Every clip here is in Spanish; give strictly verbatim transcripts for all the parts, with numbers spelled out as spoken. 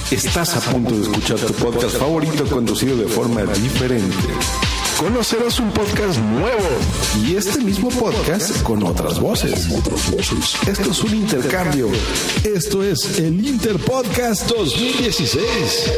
Estás a punto de escuchar tu podcast favorito conducido de forma diferente. Conocerás un podcast nuevo y este mismo podcast con otras voces. Esto es un intercambio. Esto es el Interpodcast dos mil dieciséis.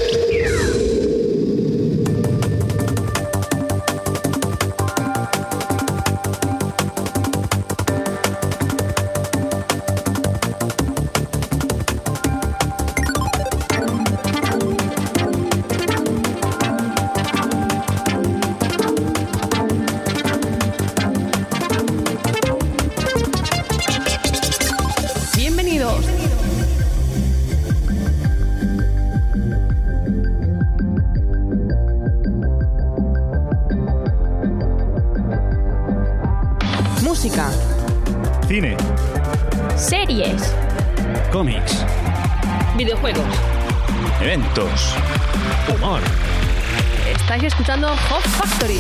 Música, cine, series, cómics, videojuegos, eventos, humor. Estáis escuchando Hot Factory.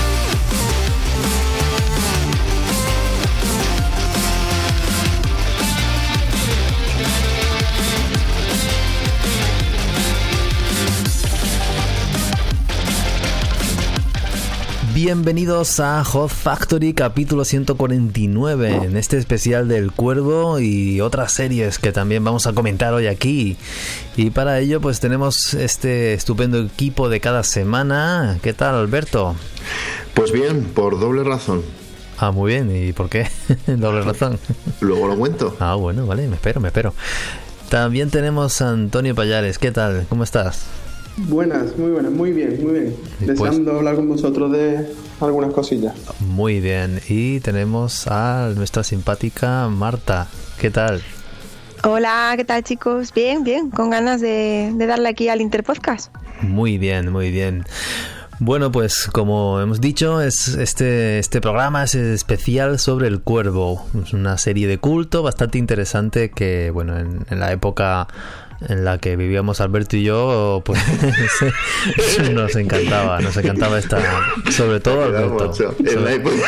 Bienvenidos a Hot Factory, capítulo ciento cuarenta y nueve, en este especial del Cuervo y otras series que también vamos a comentar hoy aquí. Y para ello pues tenemos este estupendo equipo de cada semana. ¿Qué tal, Alberto? Pues bien, por doble razón. Ah, muy bien. ¿Y por qué? Doble razón. Luego lo cuento. Ah, bueno, vale, me espero, me espero. También tenemos a Antonio Pallares. ¿Qué tal? ¿Cómo estás? Buenas, muy buenas, muy bien, muy bien. Deseando pues, hablar con vosotros de algunas cosillas. Muy bien. Y tenemos a nuestra simpática Marta. ¿Qué tal? Hola, ¿qué tal, chicos? Bien, bien, con ganas de, de darle aquí al Interpodcast. Muy bien, muy bien. Bueno, pues como hemos dicho, es este, este programa es especial sobre El Cuervo. Es una serie de culto bastante interesante que, bueno, en, en la época en la que vivíamos Alberto y yo, pues nos encantaba, nos encantaba esta, sobre todo Alberto. En sobre... la época,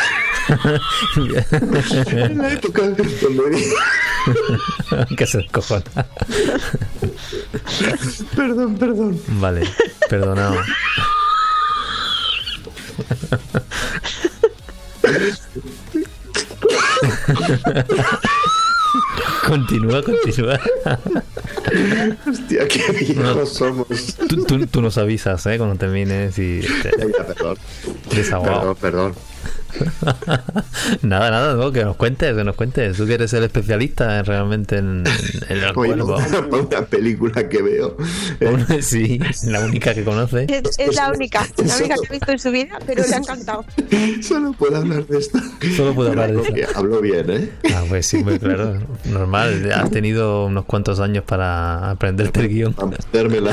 en la época donde... que se descojona. Perdón, perdón. Vale, perdonado. Continúa, continúa. Hostia, qué viejos no, somos. Tú, tú, tú nos avisas, ¿eh? Cuando termines y te... Ya, perdón. Desahogado. Perdón, perdón. Nada, nada, no, que nos cuentes, que nos cuentes. Tú que eres el especialista realmente en, en el Oye, cuervo. Una, una película que veo. ¿Eh? Sí, la única que conoce. Es, es la única, la única que ha visto en su vida, pero le ha encantado. Solo puedo hablar de esto. Solo puedo hablar de esto. Hablo bien, ¿eh? Ah, pues sí, muy claro. Normal, has tenido unos cuantos años para aprenderte el guión. Para metérmela.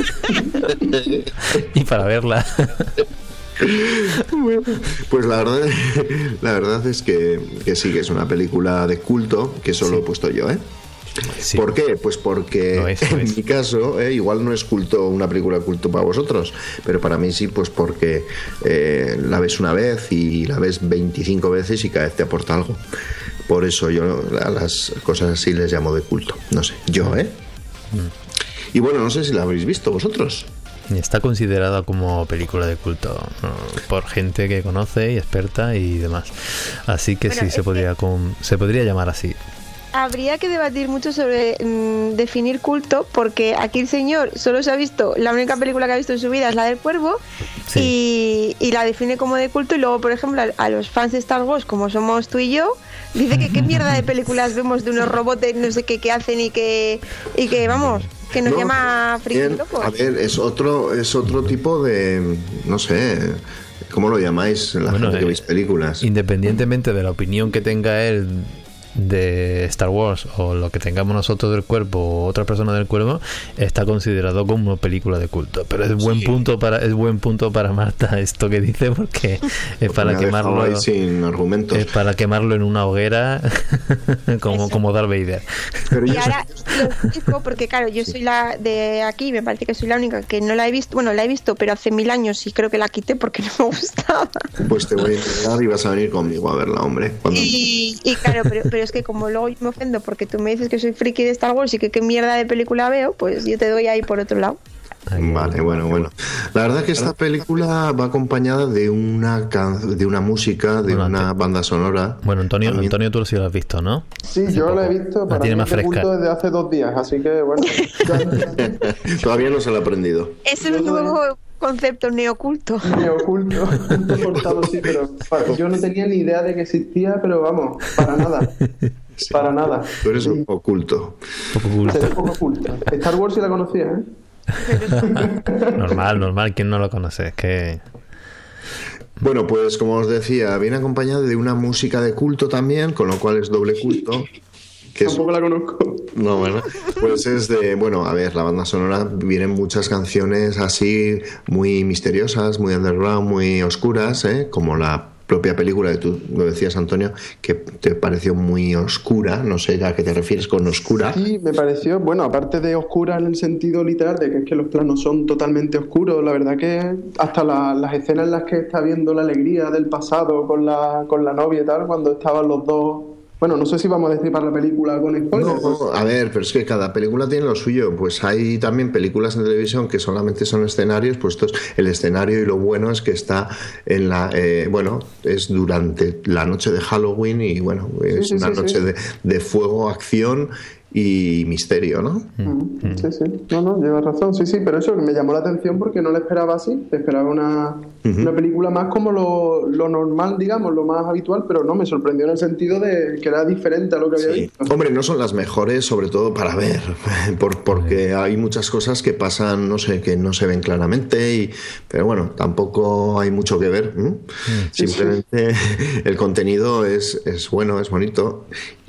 Y para verla. Bueno, pues la verdad, la verdad es que, que sí, que es una película de culto que solo sí. he puesto yo, ¿eh? Sí. ¿Por qué? Pues porque no es, no en es. mi caso, eh, igual no es culto, una película culto para vosotros, pero para mí sí, pues porque eh, la ves una vez y la ves veinticinco veces y cada vez te aporta algo. Por eso yo a las cosas así les llamo de culto. No sé, yo, ¿eh? Mm. Y bueno, no sé si la habéis visto vosotros. Está considerada como película de culto, ¿no? Por gente que conoce y experta y demás. Así que bueno, sí, se podría, con, se podría llamar así. Habría que debatir mucho sobre mmm, definir culto, porque aquí el señor solo se ha visto, la única película que ha visto en su vida es la del Cuervo, sí. y, y la define como de culto, y luego, por ejemplo, a, a los fans de Star Wars, como somos tú y yo, dice que qué mierda de películas vemos de unos robots no sé qué que hacen y que, y que vamos... que nos no, llama friki locos. A ver, es otro, es otro tipo de, no sé, ¿cómo lo llamáis la bueno, gente que veis películas? Independientemente de la opinión que tenga él de Star Wars o lo que tengamos nosotros del Cuervo o otra persona del Cuervo, está considerado como una película de culto. Pero es buen sí. punto para es buen punto para Marta esto que dice, porque es para quemarlo sin argumentos. Es para quemarlo en una hoguera como, como Darth Vader. Pero y ahora lo explico porque claro, yo soy la de aquí, me parece que soy la única que no la he visto, bueno, la he visto pero hace mil años y creo que la quité porque no me gustaba. Pues te voy a entregar y vas a venir conmigo a verla, hombre. Y, y claro, pero, pero pero es que como luego yo me ofendo porque tú me dices que soy friki de Star Wars y que qué mierda de película veo, pues yo te doy ahí por otro lado. Vale, bueno, bueno. La verdad es que esta película va acompañada de una can- de una música, de bueno, una banda sonora. Bueno, Antonio, También... Antonio, tú sí lo has visto, ¿no? Sí, yo poco. lo he visto para mí este punto desde hace dos días, así que bueno. Todavía no se lo he aprendido. Es un nuevo concepto neoculto. Neoculto. Cortado, sí, pero para, yo no tenía ni idea de que existía, pero vamos, para nada. Sí. Para nada. Tú eres sí. un oculto. Poco oculto. Eres poco oculto. Star Wars sí la conocía, ¿eh? normal, normal, ¿quién no lo conoce? Es que... Bueno, pues como os decía, viene acompañada de una música de culto también, con lo cual es doble culto. Que Tampoco es... la conozco. No, bueno, pues es de, bueno, a ver, la banda sonora vienen muchas canciones así muy misteriosas, muy underground, muy oscuras, ¿eh? Como la propia película, que tú lo decías, Antonio, que te pareció muy oscura, no sé a qué te refieres con oscura. Sí, me pareció, bueno, aparte de oscura en el sentido literal, de que es que los planos son totalmente oscuros, la verdad que hasta la, las escenas en las que está viendo la alegría del pasado con la, con la novia y tal, cuando estaban los dos... Bueno, no sé si vamos a destripar la película con spoilers. No, a ver, pero es que cada película tiene lo suyo. Pues hay también películas en televisión que solamente son escenarios, pues esto es el escenario, y lo bueno es que está en la... Eh, bueno, es durante la noche de Halloween y bueno, es sí, sí, una sí, noche sí. De, de fuego, acción y misterio, ¿no? Mm, sí, sí. No, no, llevas razón. Sí, sí, pero eso me llamó la atención porque no la esperaba así. Esperaba una, uh-huh. una película más como lo, lo normal, digamos, lo más habitual, pero no, me sorprendió en el sentido de que era diferente a lo que había sí. visto. Hombre, no son las mejores, sobre todo para ver, por, porque hay muchas cosas que pasan, no sé, que no se ven claramente, y, pero bueno, tampoco hay mucho que ver. ¿eh? Sí, Simplemente sí. el contenido es, es bueno, es bonito,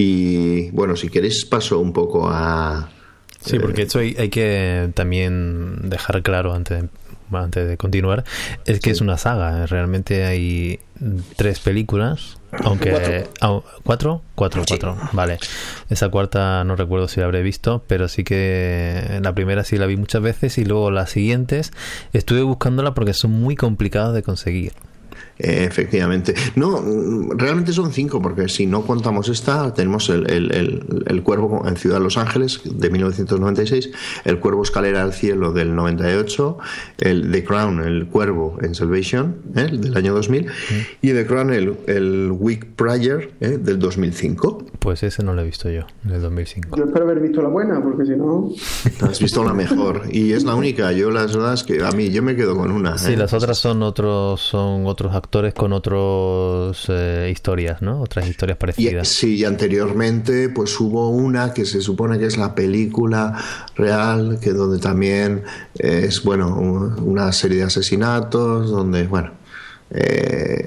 y bueno, si queréis paso un un poco a... Sí, porque esto hay, hay que también dejar claro antes, antes de continuar, es que sí. es una saga, realmente hay tres películas, aunque... ¿Cuatro? ¿Cuatro? Cuatro, sí. cuatro, vale. Esa cuarta no recuerdo si la habré visto, pero sí que la primera sí la vi muchas veces, y luego las siguientes estuve buscándola porque son muy complicadas de conseguir. Eh, efectivamente. No, realmente son cinco, porque si no contamos esta, tenemos el, el, el, el Cuervo en Ciudad de Los Ángeles de mil novecientos noventa y seis, el Cuervo Escalera al Cielo del noventa y ocho, el The Crown, el Cuervo en Salvation, ¿eh? del año dos mil, mm. y The Crown, el, el Week Prior, ¿eh? del dos mil cinco. Pues ese no lo he visto yo, del dos mil cinco. Yo espero haber visto la buena, porque si no... Has visto la mejor, y es la única. Yo las verdad es que a mí, yo me quedo con una. Sí, ¿eh? las otras son otros, son otros actores con otras eh, historias, ¿no? Otras historias parecidas. Y, sí, y anteriormente pues hubo una que se supone que es la película real, que donde también es, bueno, una serie de asesinatos, donde, bueno, eh,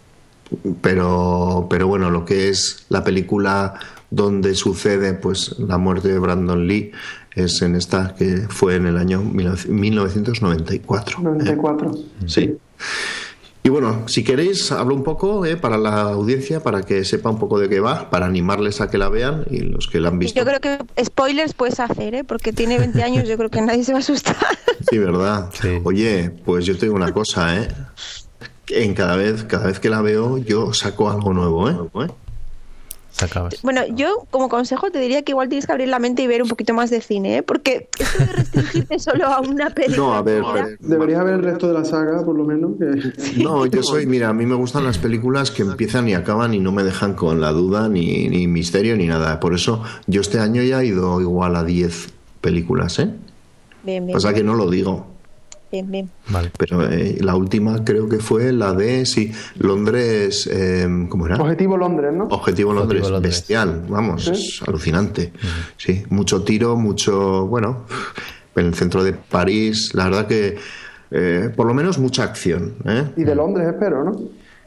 pero, pero bueno, lo que es la película donde sucede pues la muerte de Brandon Lee es en esta, que fue en el año mil novecientos noventa y cuatro. noventa y cuatro. ¿eh? Sí. Y bueno, si queréis, hablo un poco eh, para la audiencia, para que sepa un poco de qué va, para animarles a que la vean, y los que la han visto. Yo creo que spoilers puedes hacer, ¿eh? Porque tiene veinte años, yo creo que nadie se va a asustar. Sí, ¿verdad? Sí. Oye, pues yo te digo una cosa, ¿eh? En cada vez, cada vez que la veo, yo saco algo nuevo, ¿eh? Sacabas. Bueno, yo como consejo te diría que igual tienes que abrir la mente y ver un poquito más de cine, ¿eh? Porque esto de restringirte solo a una película... No, a ver, a ver. Deberías ver el resto de la saga, por lo menos. Que... No, yo soy... Mira, a mí me gustan las películas que empiezan y acaban y no me dejan con la duda, ni, ni misterio, ni nada. Por eso yo este año ya he ido igual a diez películas, ¿eh? Bien, bien. O sea que no lo digo. Bien, bien. Vale. Pero eh, la última creo que fue la de, sí, Londres, eh, ¿cómo era? Objetivo Londres, ¿no? Objetivo Londres, Objetivo Londres. Bestial, vamos, ¿sí? Es alucinante. Uh-huh. Sí, mucho tiro, mucho, bueno, en el centro de París, la verdad que, eh, por lo menos mucha acción. ¿eh? Y de Londres, espero, ¿no?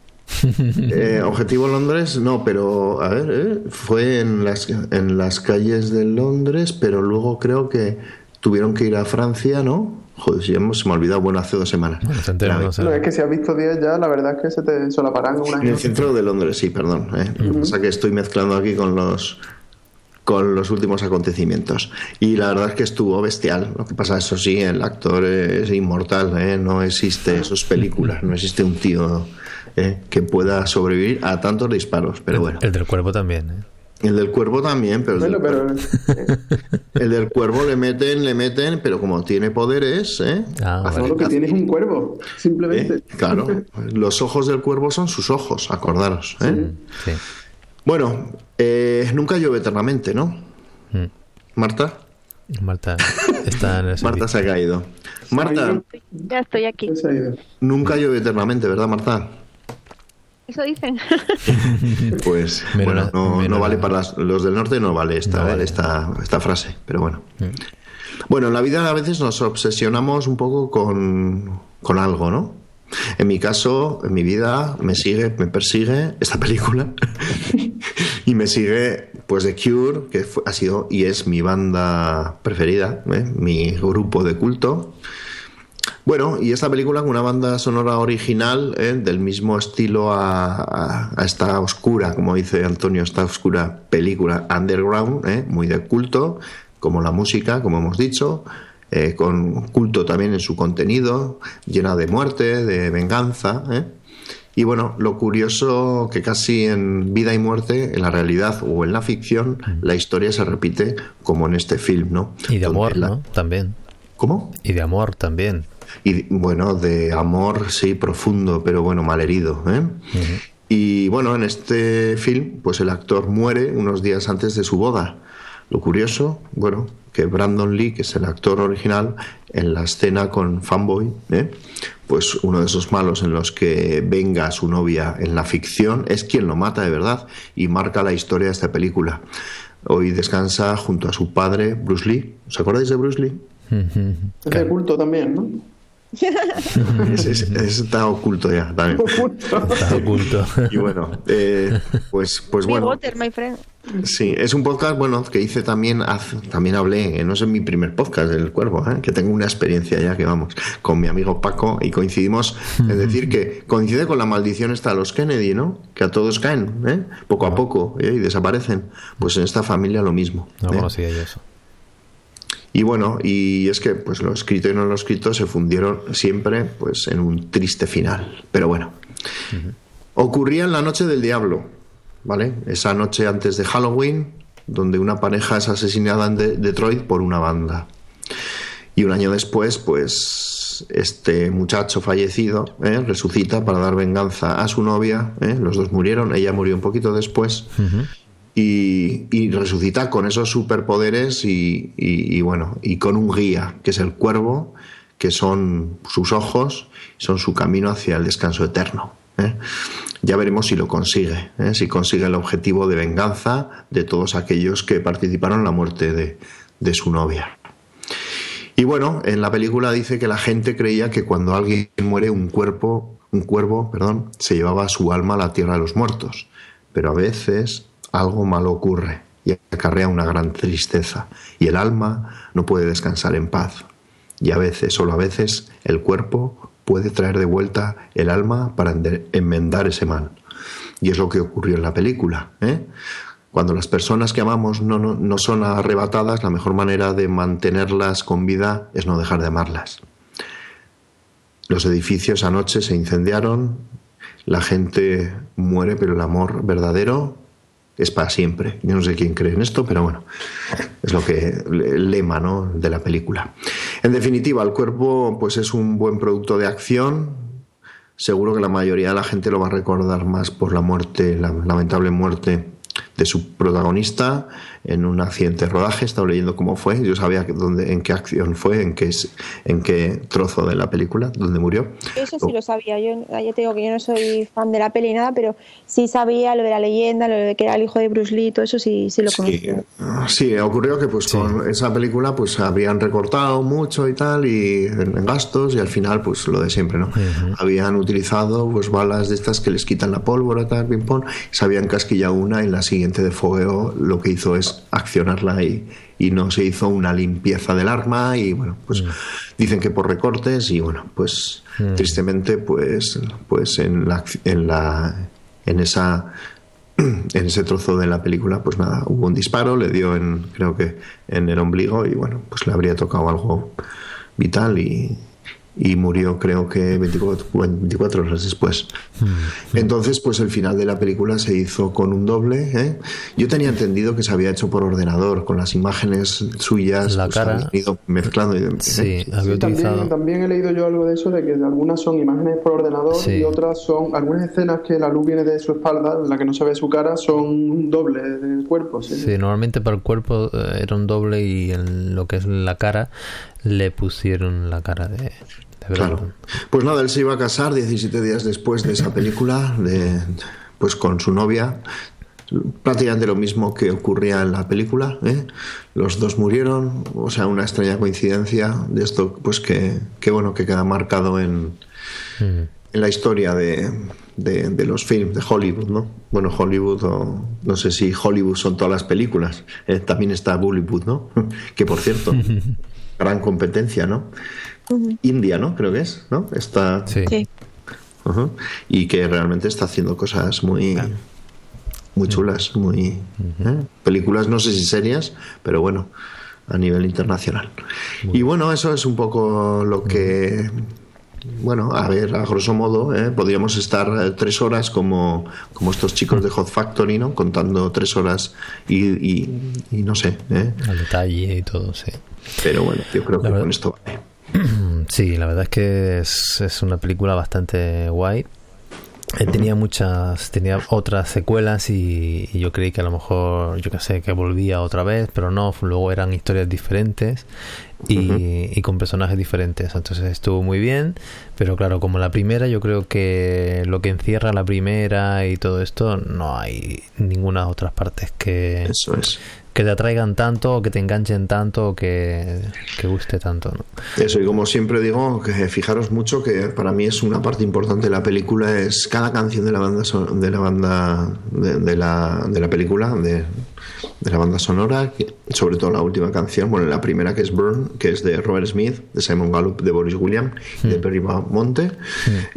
Eh, Objetivo Londres, no, pero, a ver, eh, fue en las, en las calles de Londres, pero luego creo que tuvieron que ir a Francia, ¿no? Joder, si ya se me ha olvidado, bueno, hace dos semanas. Bueno, se entera, no, sé. No, es que si has visto diez ya, la verdad es que se te solaparán un año. En el centro de Londres, sí, perdón. ¿eh? Uh-huh. Lo que pasa es que estoy mezclando aquí con los con los últimos acontecimientos. Y la verdad es que estuvo bestial. Lo que pasa, eso sí, el actor es inmortal, ¿eh? No existe esas películas, no existe un tío ¿eh? que pueda sobrevivir a tantos disparos, pero el, bueno. El del Cuervo también, ¿eh? El del cuervo también, pero, bueno, el, del pero... el del cuervo le meten, le meten, pero como tiene poderes, ¿eh? Ah, vale. Lo que tiene es un cuervo, simplemente. ¿Eh? Claro, los ojos del cuervo son sus ojos, acordaros. ¿eh? Sí. Bueno, eh, nunca llueve eternamente, ¿no? Mm. ¿Marta? Marta está en el Marta se ha caído. Marta. Ya estoy aquí. Nunca llueve eternamente, ¿verdad, Marta? Eso dicen. Pues bueno, no, no vale para las, los del norte, no vale esta, no vale. esta, esta frase, pero bueno. Mm. Bueno, en la vida a veces nos obsesionamos un poco con, con algo, ¿no? En mi caso, en mi vida, me sigue, me persigue esta película y me sigue, pues, The Cure, que fue, ha sido y es mi banda preferida, ¿eh? Mi grupo de culto. Bueno, y esta película con una banda sonora original, ¿eh? Del mismo estilo a, a, a esta oscura, como dice Antonio, esta oscura película underground, ¿eh? Muy de culto, como la música, como hemos dicho, eh, con culto también en su contenido, llena de muerte, de venganza, ¿eh? Y bueno, lo curioso que casi en Vida y Muerte, en la realidad o en la ficción, la historia se repite como en este film, ¿no? Y de amor, la... ¿no? También. ¿Cómo? Y de amor también. Y bueno, de amor, sí, profundo, pero bueno, malherido, ¿eh? Uh-huh. Y bueno, en este film, pues el actor muere unos días antes de su boda. Lo curioso, bueno, que Brandon Lee, que es el actor original, en la escena con Fanboy, ¿eh? Pues uno de esos malos en los que venga a su novia en la ficción, es quien lo mata de verdad y marca la historia de esta película. Hoy descansa junto a su padre, Bruce Lee. ¿Os acordáis de Bruce Lee? Uh-huh. Es de culto también, ¿no? es, es, es, está oculto ya también. Está oculto. Y bueno, eh, pues, pues bueno. Water, my friend. Sí, es un podcast, bueno, que hice también, hace, también hablé, no es en mi primer podcast, El Cuervo, ¿eh? Que tengo una experiencia ya que vamos, con mi amigo Paco, y coincidimos, es decir, que coincide con la maldición esta de los Kennedy, ¿no? Que a todos caen, ¿eh? Poco a poco, ¿eh? Y desaparecen. Pues en esta familia lo mismo. No ¿eh? conocía yo eso. Y bueno, y es que pues lo escrito y no lo escrito se fundieron siempre pues en un triste final. Pero bueno, uh-huh. Ocurría en la noche del diablo, ¿vale? Esa noche antes de Halloween, donde una pareja es asesinada en de- Detroit por una banda. Y un año después, pues este muchacho fallecido ¿eh? resucita para dar venganza a su novia. ¿eh? Los dos murieron, ella murió un poquito después. Uh-huh. Y, y resucita con esos superpoderes y, y, y bueno, y con un guía, que es el cuervo, que son sus ojos, son su camino hacia el descanso eterno. ¿eh? Ya veremos si lo consigue, ¿eh? si consigue el objetivo de venganza de todos aquellos que participaron en la muerte de, de su novia. Y bueno, en la película dice que la gente creía que cuando alguien muere, un cuerpo, un cuervo, perdón, se llevaba su alma a la tierra de los muertos, pero a veces algo malo ocurre y acarrea una gran tristeza y el alma no puede descansar en paz. Y a veces, solo a veces, el cuerpo puede traer de vuelta el alma para enmendar ese mal. Y es lo que ocurrió en la película, ¿eh? Cuando las personas que amamos no, no, no son arrebatadas, la mejor manera de mantenerlas con vida es no dejar de amarlas. Los edificios anoche se incendiaron, la gente muere, pero el amor verdadero es para siempre. Yo no sé quién cree en esto, pero bueno, es lo que el lema, ¿no? de la película. En definitiva, El Cuervo pues es un buen producto de acción. Seguro que la mayoría de la gente lo va a recordar más por la muerte, la lamentable muerte de su protagonista en un accidente de rodaje. He estado leyendo cómo fue. Yo sabía que dónde, en qué acción fue, en qué, en qué trozo de la película, dónde murió. Eso sí lo sabía. Yo ya te digo que yo no soy fan de la peli ni nada, pero sí sabía lo de la leyenda, lo de que era el hijo de Bruce Lee, todo eso sí, sí lo conocía. Sí, sí, ocurrió que pues sí. Con esa película pues habían recortado mucho y tal, y en gastos, y al final pues lo de siempre, ¿no? Uh-huh. Habían utilizado pues balas de estas que les quitan la pólvora, tal, ping pong, se habían casquillado una y la siguiente de fogueo lo que hizo es accionarla y, y no se hizo una limpieza del arma y bueno, pues mm. dicen que por recortes y bueno, pues mm. tristemente pues pues en la en la en esa en ese trozo de la película pues nada, hubo un disparo, le dio en creo que en el ombligo y bueno, pues le habría tocado algo vital y y murió creo que veinticuatro, veinticuatro horas después. Entonces pues el final de la película se hizo con un doble, ¿eh? Yo tenía entendido que se había hecho por ordenador, con las imágenes suyas la pues, cara habían ido mezclando y, sí, ¿eh? había sí, utilizado... también, también he leído yo algo de eso, de que algunas son imágenes por ordenador sí. y otras son algunas escenas que la luz viene de su espalda, en la que no se ve su cara, son un doble del cuerpo. Sí, sí, normalmente para el cuerpo eh, era un doble y en lo que es la cara le pusieron la cara de, de claro. Pues nada, él se iba a casar diecisiete días después de esa película, de, pues con su novia, prácticamente lo mismo que ocurría en la película, ¿eh? Los dos murieron, o sea, una extraña coincidencia de esto, pues que, que bueno, que queda marcado en, mm. en la historia de, de, de los films de Hollywood, ¿no? Bueno, Hollywood, o no sé si Hollywood son todas las películas, ¿eh? También está Bollywood, ¿no? Que por cierto, gran competencia, ¿no? Uh-huh. India, ¿no? Creo que es, ¿no? Está... Sí. sí. Uh-huh. Y que realmente está haciendo cosas muy... Claro. Muy chulas, muy ¿eh? Películas, no sé si serias, pero bueno, a nivel internacional. Muy y bueno, eso es un poco lo que, bueno, a ver, a grosso modo, ¿eh? Podríamos estar tres horas como, como estos chicos de Hot Factory, ¿no? Contando tres horas y, y, y no sé, ¿eh? Al detalle y todo, sí. Pero bueno, yo creo que la con verdad... esto vale. Sí, la verdad es que es, es una película bastante guay. Eh, tenía muchas, tenía otras secuelas y, y yo creí que a lo mejor, yo qué sé, que volvía otra vez, pero no, luego eran historias diferentes y, uh-huh. y con personajes diferentes, entonces estuvo muy bien, pero claro, como la primera, yo creo que lo que encierra la primera y todo esto, no hay ninguna otras partes que... Eso es. que te atraigan tanto o que te enganchen tanto o que, que guste tanto, ¿no? Eso, y como siempre digo, que fijaros mucho que para mí es una parte importante de la película, es cada canción de la banda son, de la banda de, de la de la película de, de la banda sonora, que, sobre todo la última canción, bueno, la primera que es Burn, que es de Robert Smith, de Simon Gallup, de Boris Williams y mm. de Perry Monte, mm.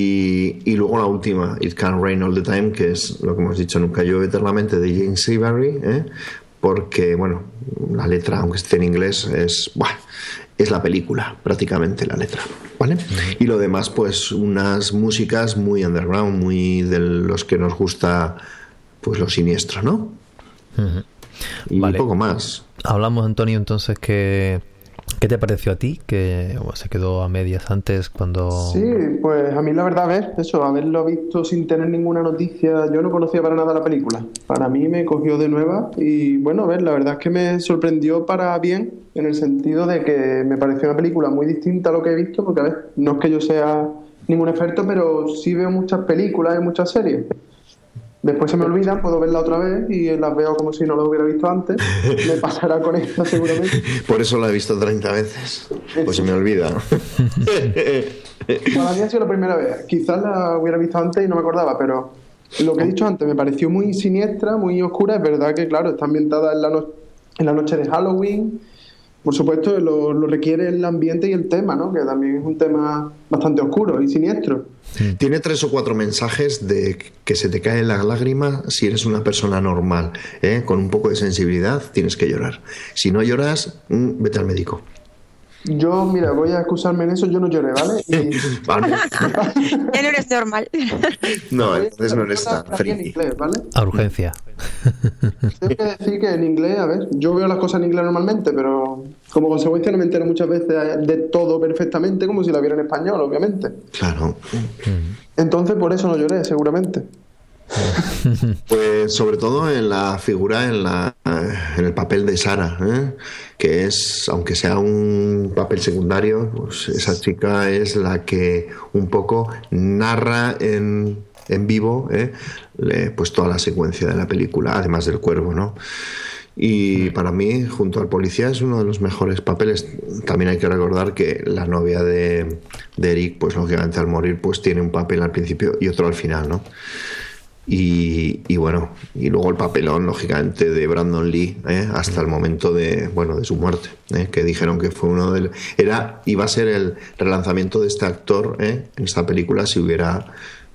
y, y luego la última, It Can Rain All the Time, que es lo que hemos dicho, Nunca llueve eternamente, de James Avery, ¿eh? Porque, bueno, la letra, aunque esté en inglés, es, buah, es la película, prácticamente la letra, ¿vale? Y lo demás, pues, unas músicas muy underground, muy de los que nos gusta, pues, lo siniestro, ¿no? Uh-huh. Y vale. Poco más. Hablamos, Antonio, entonces, que... ¿Qué te pareció a ti? Que bueno, se quedó a medias antes cuando... Sí, pues a mí la verdad, a ver, eso, haberlo visto sin tener ninguna noticia, yo no conocía para nada la película. Para mí me cogió de nueva y bueno, a ver, la verdad es que me sorprendió para bien, en el sentido de que me pareció una película muy distinta a lo que he visto, porque a ver, no es que yo sea ningún experto, pero sí veo muchas películas y muchas series. Después se me olvidan, puedo verla otra vez y las veo como si no las hubiera visto antes. Me pasará con esta seguramente. Por eso la he visto treinta veces. Pues se me olvida. Para mí ha sido la primera vez. Quizás la hubiera visto antes y no me acordaba, pero lo que he dicho antes me pareció muy siniestra, muy oscura. Es verdad que, claro, está ambientada en la, no- en la noche de Halloween. Por supuesto, lo, lo requiere el ambiente y el tema, ¿no? Que también es un tema bastante oscuro y siniestro. Tiene tres o cuatro mensajes de que se te caen las lágrimas si eres una persona normal, ¿eh? Con un poco de sensibilidad tienes que llorar. Si no lloras, vete al médico. Yo, mira, voy a excusarme en eso, yo no lloré, ¿vale? Y... vale. Ya no eres normal. No, entonces no eres tan friki. ¿Vale? A urgencia. Tengo que decir que en inglés, a ver, yo veo las cosas en inglés normalmente, pero como consecuencia no me entero muchas veces de todo perfectamente, como si la viera en español, obviamente. Claro. Entonces por eso no lloré, seguramente. Pues sobre todo en la figura, en la en el papel de Sara, ¿eh? Que es, aunque sea un papel secundario, pues esa chica es la que un poco narra en, en vivo, ¿eh? Le, pues toda la secuencia de la película, además del cuervo, ¿no? Y para mí, junto al policía, es uno de los mejores papeles. También hay que recordar que la novia de, de Eric, pues lógicamente al morir, pues tiene un papel al principio y otro al final, ¿no? Y, y bueno, y luego el papelón, lógicamente, de Brandon Lee, ¿eh? Hasta el momento de, bueno, de su muerte, ¿eh? Que dijeron que fue uno del, era, iba a ser el relanzamiento de este actor, ¿eh? En esta película si hubiera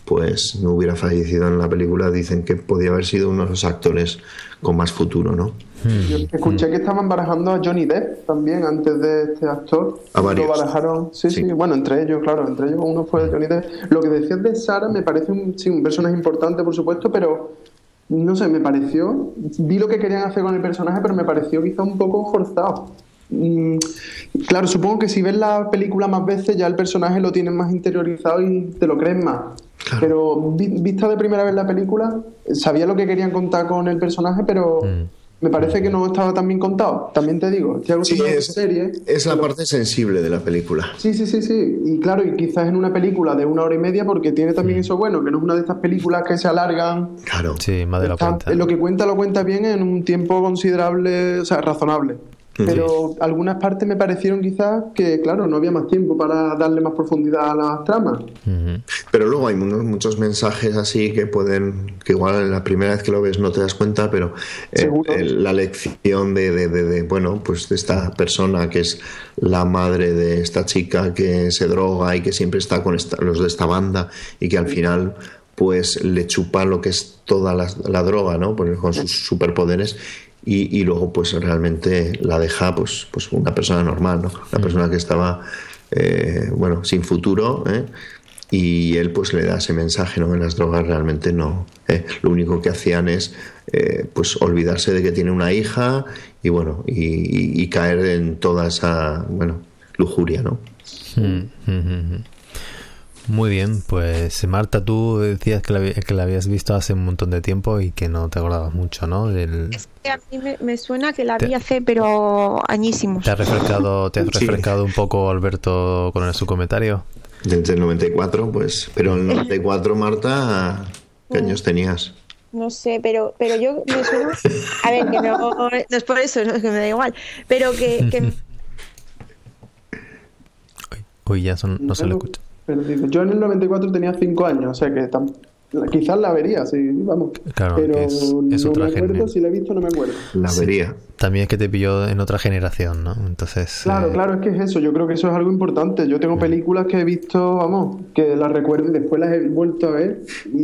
pues no hubiera fallecido en la película, dicen que podía haber sido uno de los actores con más futuro, ¿no? Yo escuché que estaban barajando a Johnny Depp también antes de este actor. A varios. Lo barajaron, sí, sí, sí, bueno, entre ellos, claro, entre ellos uno fue Johnny Depp. Lo que decías de Sarah me parece un, sí, un personaje importante, por supuesto, pero no sé, me pareció, vi lo que querían hacer con el personaje, pero me pareció quizá un poco forzado. Mm, claro, supongo que si ves la película más veces ya el personaje lo tienes más interiorizado y te lo crees más. Claro. Pero vi, vista de primera vez la película, sabía lo que querían contar con el personaje, pero mm. me parece que no estaba tan bien contado. También te digo, estoy sí, es, serie, es la pero... parte sensible de la película. Sí, sí, sí, sí. Y claro, y quizás en una película de una hora y media, porque tiene también mm. eso bueno, que no es una de estas películas que se alargan. Claro. Sí, más de la Está, cuenta. Lo que cuenta lo cuenta bien en un tiempo considerable, o sea, razonable. Pero sí. Algunas partes me parecieron quizás que, claro, no había más tiempo para darle más profundidad a las tramas. Uh-huh. Pero luego hay unos, muchos mensajes así que pueden, que igual la primera vez que lo ves no te das cuenta, pero eh, el, la lección de, de, de, de, bueno, pues de esta persona que es la madre de esta chica que se droga y que siempre está con esta, los de esta banda y que al final pues le chupa lo que es toda la, la droga, ¿no? Pues con sus superpoderes. Y, y luego pues realmente la deja pues pues una persona normal, ¿no? Una persona que estaba eh, bueno, sin futuro, ¿eh? Y él pues le da ese mensaje, ¿no? En las drogas realmente no, ¿eh? Lo único que hacían es eh, pues olvidarse de que tiene una hija y bueno y, y, y caer en toda esa bueno lujuria, ¿no? Mm-hmm. Muy bien, pues Marta, tú decías que la, que la habías visto hace un montón de tiempo y que no te acordabas mucho, ¿no? Del... Es que a mí me, me suena que la vi hace, pero añísimos. ¿Te has refrescado, te has refrescado sí. un poco, Alberto, con su comentario? Desde el noventa y cuatro, pues. Pero en el noventa y cuatro, Marta, ¿qué años tenías? No sé, pero pero yo me suena... A ver, que no, no es por eso, no, que me da igual. Pero que... que... Uy, ya son, no se lo escucha. Pero dice, yo en el noventa y cuatro tenía cinco años, o sea que tam- quizás la vería, sí, vamos. Claro, pero es, es no otra me acuerdo, gener- si la he visto no me acuerdo. La vería. Sí. También es que te pilló en otra generación, ¿no? Entonces... Claro, eh... claro, es que es eso, yo creo que eso es algo importante. Yo tengo películas que he visto, vamos, que las recuerdo y después las he vuelto a ver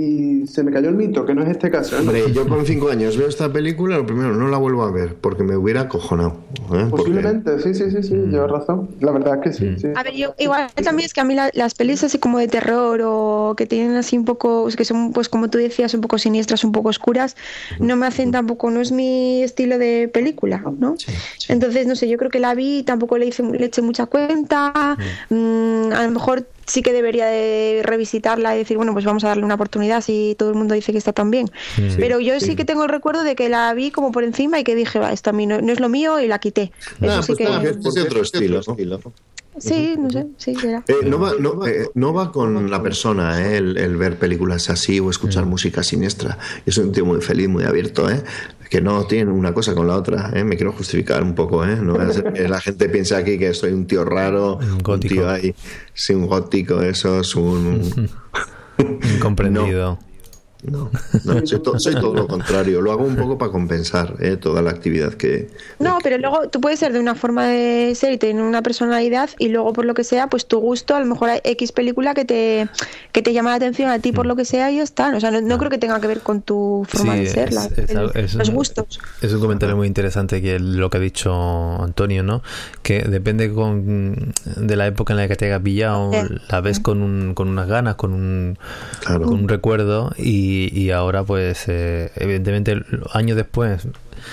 y se me cayó el mito, que no es este caso, ¿eh? Hombre, yo con cinco años veo esta película, lo primero, no la vuelvo a ver, porque me hubiera acojonado, ¿eh? Posiblemente, porque... sí, sí, sí, sí, mm. llevas razón. La verdad es que sí, mm. sí. A ver, yo igual también es que a mí la, las pelis así como de terror o que tienen así un poco, que son, pues como tú decías, un poco siniestras, un poco oscuras, no me hacen tampoco, no es mi estilo de película, ¿no? Sí. Sí. Entonces, no sé, yo creo que la vi, tampoco le, hice, le eché mucha cuenta, mm. Mm, a lo mejor sí que debería de revisitarla y decir, bueno, pues vamos a darle una oportunidad si todo el mundo dice que está tan bien. Sí, pero yo sí. sí que tengo el recuerdo de que la vi como por encima y que dije, va, esto a mí no, no es lo mío y la quité. Nah, Eso sí pues que... nada, es de otro estilo, ¿no? Sí, no sé, sí, será. Eh, no, va, no, eh, no va con la persona, eh, el, el ver películas así o escuchar mm. música siniestra. Yo soy un tío muy feliz, muy abierto, ¿eh? Que no tiene una cosa con la otra, ¿eh? Me quiero justificar un poco, ¿eh? No voy a hacer que la gente piense aquí que soy un tío raro, un, un tío ahí, sí, un gótico, eso es un... Incomprendido. No. No, no soy, to- soy todo lo contrario. Lo hago un poco para compensar ¿eh? toda la actividad que... No, pero luego tú puedes ser de una forma de ser y tener una personalidad y luego por lo que sea, pues tu gusto, a lo mejor hay X película que te que te llama la atención a ti por lo que sea y ya está. O sea, no, no creo que tenga que ver con tu forma sí, de ser, es, la, es, el, es, los un, gustos. Es un comentario muy interesante que lo que ha dicho Antonio, ¿no? Que depende con, de la época en la que te haya pillado, sí. la ves con, un, con unas ganas, con un, claro. con un recuerdo y, y ahora pues eh, evidentemente años después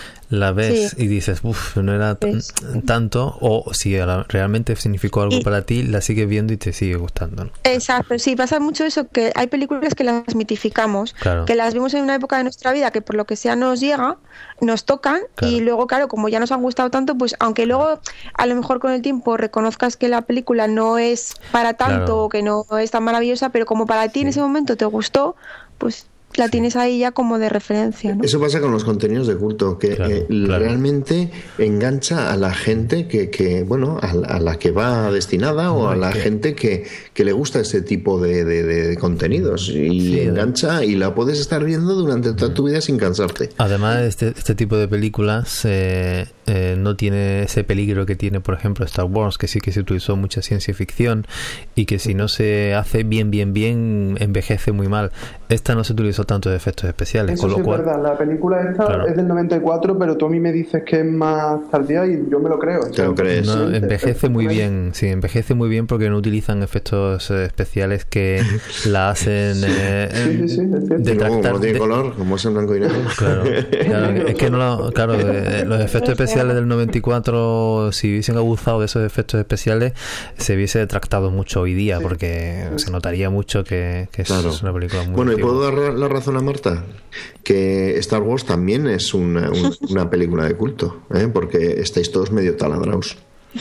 la ves sí. y dices, uff, no era t- tanto, o si realmente significó algo y, para ti, la sigues viendo y te sigue gustando, ¿no? Exacto, sí, pasa mucho eso, que hay películas que las mitificamos, claro. que las vimos en una época de nuestra vida que por lo que sea nos llega, nos tocan, claro. y luego, claro, como ya nos han gustado tanto, pues aunque luego a lo mejor con el tiempo reconozcas que la película no es para tanto, claro. o que no es tan maravillosa, pero como para ti sí. en ese momento te gustó, pues... la sí. tienes ahí ya como de referencia, ¿no? Eso pasa con los contenidos de culto, que claro, eh, claro. realmente engancha a la gente que, que bueno, a, a la que va destinada no, o a la que... gente que, que le gusta este tipo de, de, de contenidos y sí, engancha y la puedes estar viendo durante toda tu vida sin cansarte. Además, este, este tipo de películas eh, eh, no tiene ese peligro que tiene, por ejemplo, Star Wars, que sí que se utilizó mucha ciencia ficción y que si no se hace bien, bien, bien, envejece muy mal. Esta no se utilizó tanto de efectos especiales. Eso con sí lo cual, es verdad, la película esta claro. es del noventa y cuatro, pero tú a mí me dices que es más tardía y yo me lo creo. ¿Te lo crees? No, envejece muy bien, sí, envejece muy bien porque no utilizan efectos especiales que la hacen eh, sí, sí, sí, detractar. Como tiene de... color, como es en blanco y negro. Claro, claro es que no lo, claro, eh, los efectos especiales del noventa y cuatro, si hubiesen abusado de esos efectos especiales, se hubiese detractado mucho hoy día, sí. porque se notaría mucho que, que claro. es una película muy bueno, antigua. ¿y puedo dar la razón a Marta? Que Star Wars también es una, un, una película de culto, ¿eh? Porque estáis todos medio taladraos.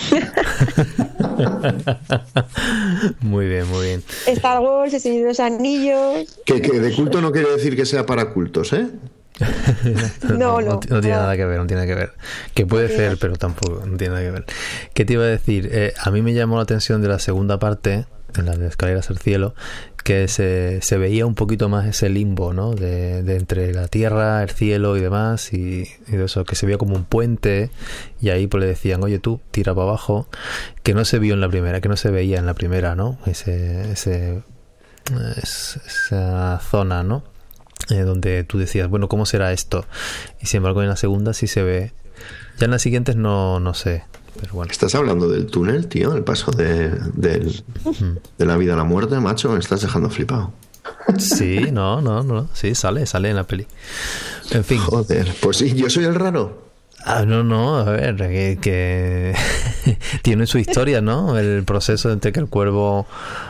Muy bien, muy bien. Star Wars, El Señor de los Anillos. Que, que de culto no quiere decir que sea para cultos, ¿eh? no, no, no, no, no tiene nada que ver, no tiene nada que ver. Que puede ser, pero tampoco, no tiene nada que ver. ¿Qué te iba a decir? Eh, a mí me llamó la atención de la segunda parte, en la de Escaleras al Cielo, que se, se veía un poquito más ese limbo, ¿no? De, de entre la tierra, el cielo y demás, y, y de eso, que se veía como un puente, y ahí pues le decían, oye tú, tira para abajo, que no se vio en la primera, que no se veía en la primera, ¿no? Ese, ese, es, esa zona, ¿no? Eh, donde tú decías, bueno, ¿cómo será esto? Y sin embargo en la segunda sí se ve. Ya en las siguientes no, no sé. Pero bueno. Estás hablando del túnel, tío, el paso de, de, de la vida a la muerte, macho, me estás dejando flipado. Sí, no, no, no, sí, sale, sale en la peli. En fin. Joder, pues sí, yo soy el raro. Ah, no, no, a ver, que, que tiene su historia, ¿no? El proceso entre que el cuervo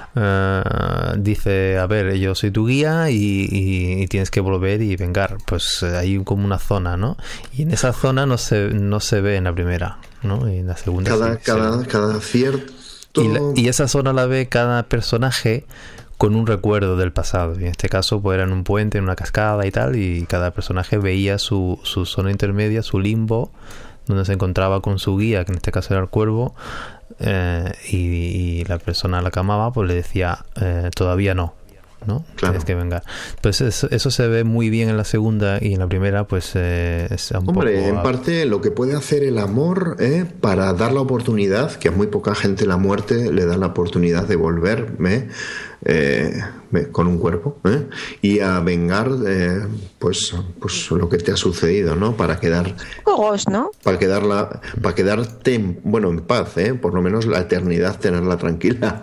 uh, dice, a ver, yo soy tu guía y, y, y tienes que volver y vengar. Pues hay como una zona, ¿no? Y en esa zona no se, no se ve en la primera, ¿no? Y en la segunda cada, sí, cada, cada cierto... Y, la, y esa zona la ve cada personaje con un recuerdo del pasado, y en este caso pues era en un puente, en una cascada y tal, y cada personaje veía su, su zona intermedia, su limbo, donde se encontraba con su guía, que en este caso era el cuervo, eh, y, y la persona a la que amaba pues le decía, eh, todavía no, ¿no? Claro. Tienes que vengar. Pues eso, eso se ve muy bien en la segunda, y en la primera pues eh, es un Hombre, poco... en parte lo que puede hacer el amor, ¿eh? Para dar la oportunidad, que a muy poca gente la muerte le da la oportunidad de volver, ¿eh? Eh, con un cuerpo, ¿eh? Y a vengar eh, pues, pues lo que te ha sucedido, ¿no? Para quedar juegos, ¿no? Para quedarla, para quedarte en, bueno, en paz, ¿eh? Por lo menos la eternidad tenerla tranquila.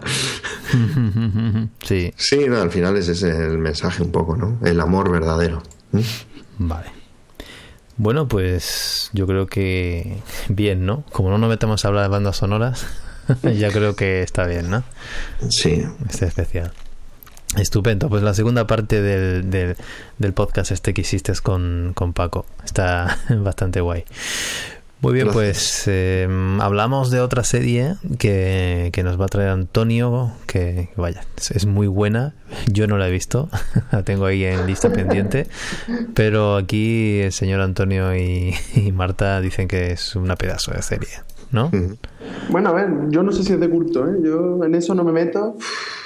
Sí. Sí, no, al final ese es el mensaje un poco, ¿no? El amor verdadero. ¿eh? Vale. Bueno, pues yo creo que bien, ¿no? Como no nos metemos a hablar de bandas sonoras, ya creo que está bien, ¿no? Sí. Este especial. Estupendo. Pues la segunda parte del, del, del podcast este que hiciste con, con Paco está bastante guay. Muy bien, Gracias. Pues eh, hablamos de otra serie que, que nos va a traer Antonio, que vaya, es, es muy buena. Yo no la he visto, la tengo ahí en lista pendiente, pero aquí el señor Antonio y, y Marta dicen que es una pedazo de serie, ¿no? Bueno, a ver, yo no sé si es de culto, ¿eh? Yo en eso no me meto.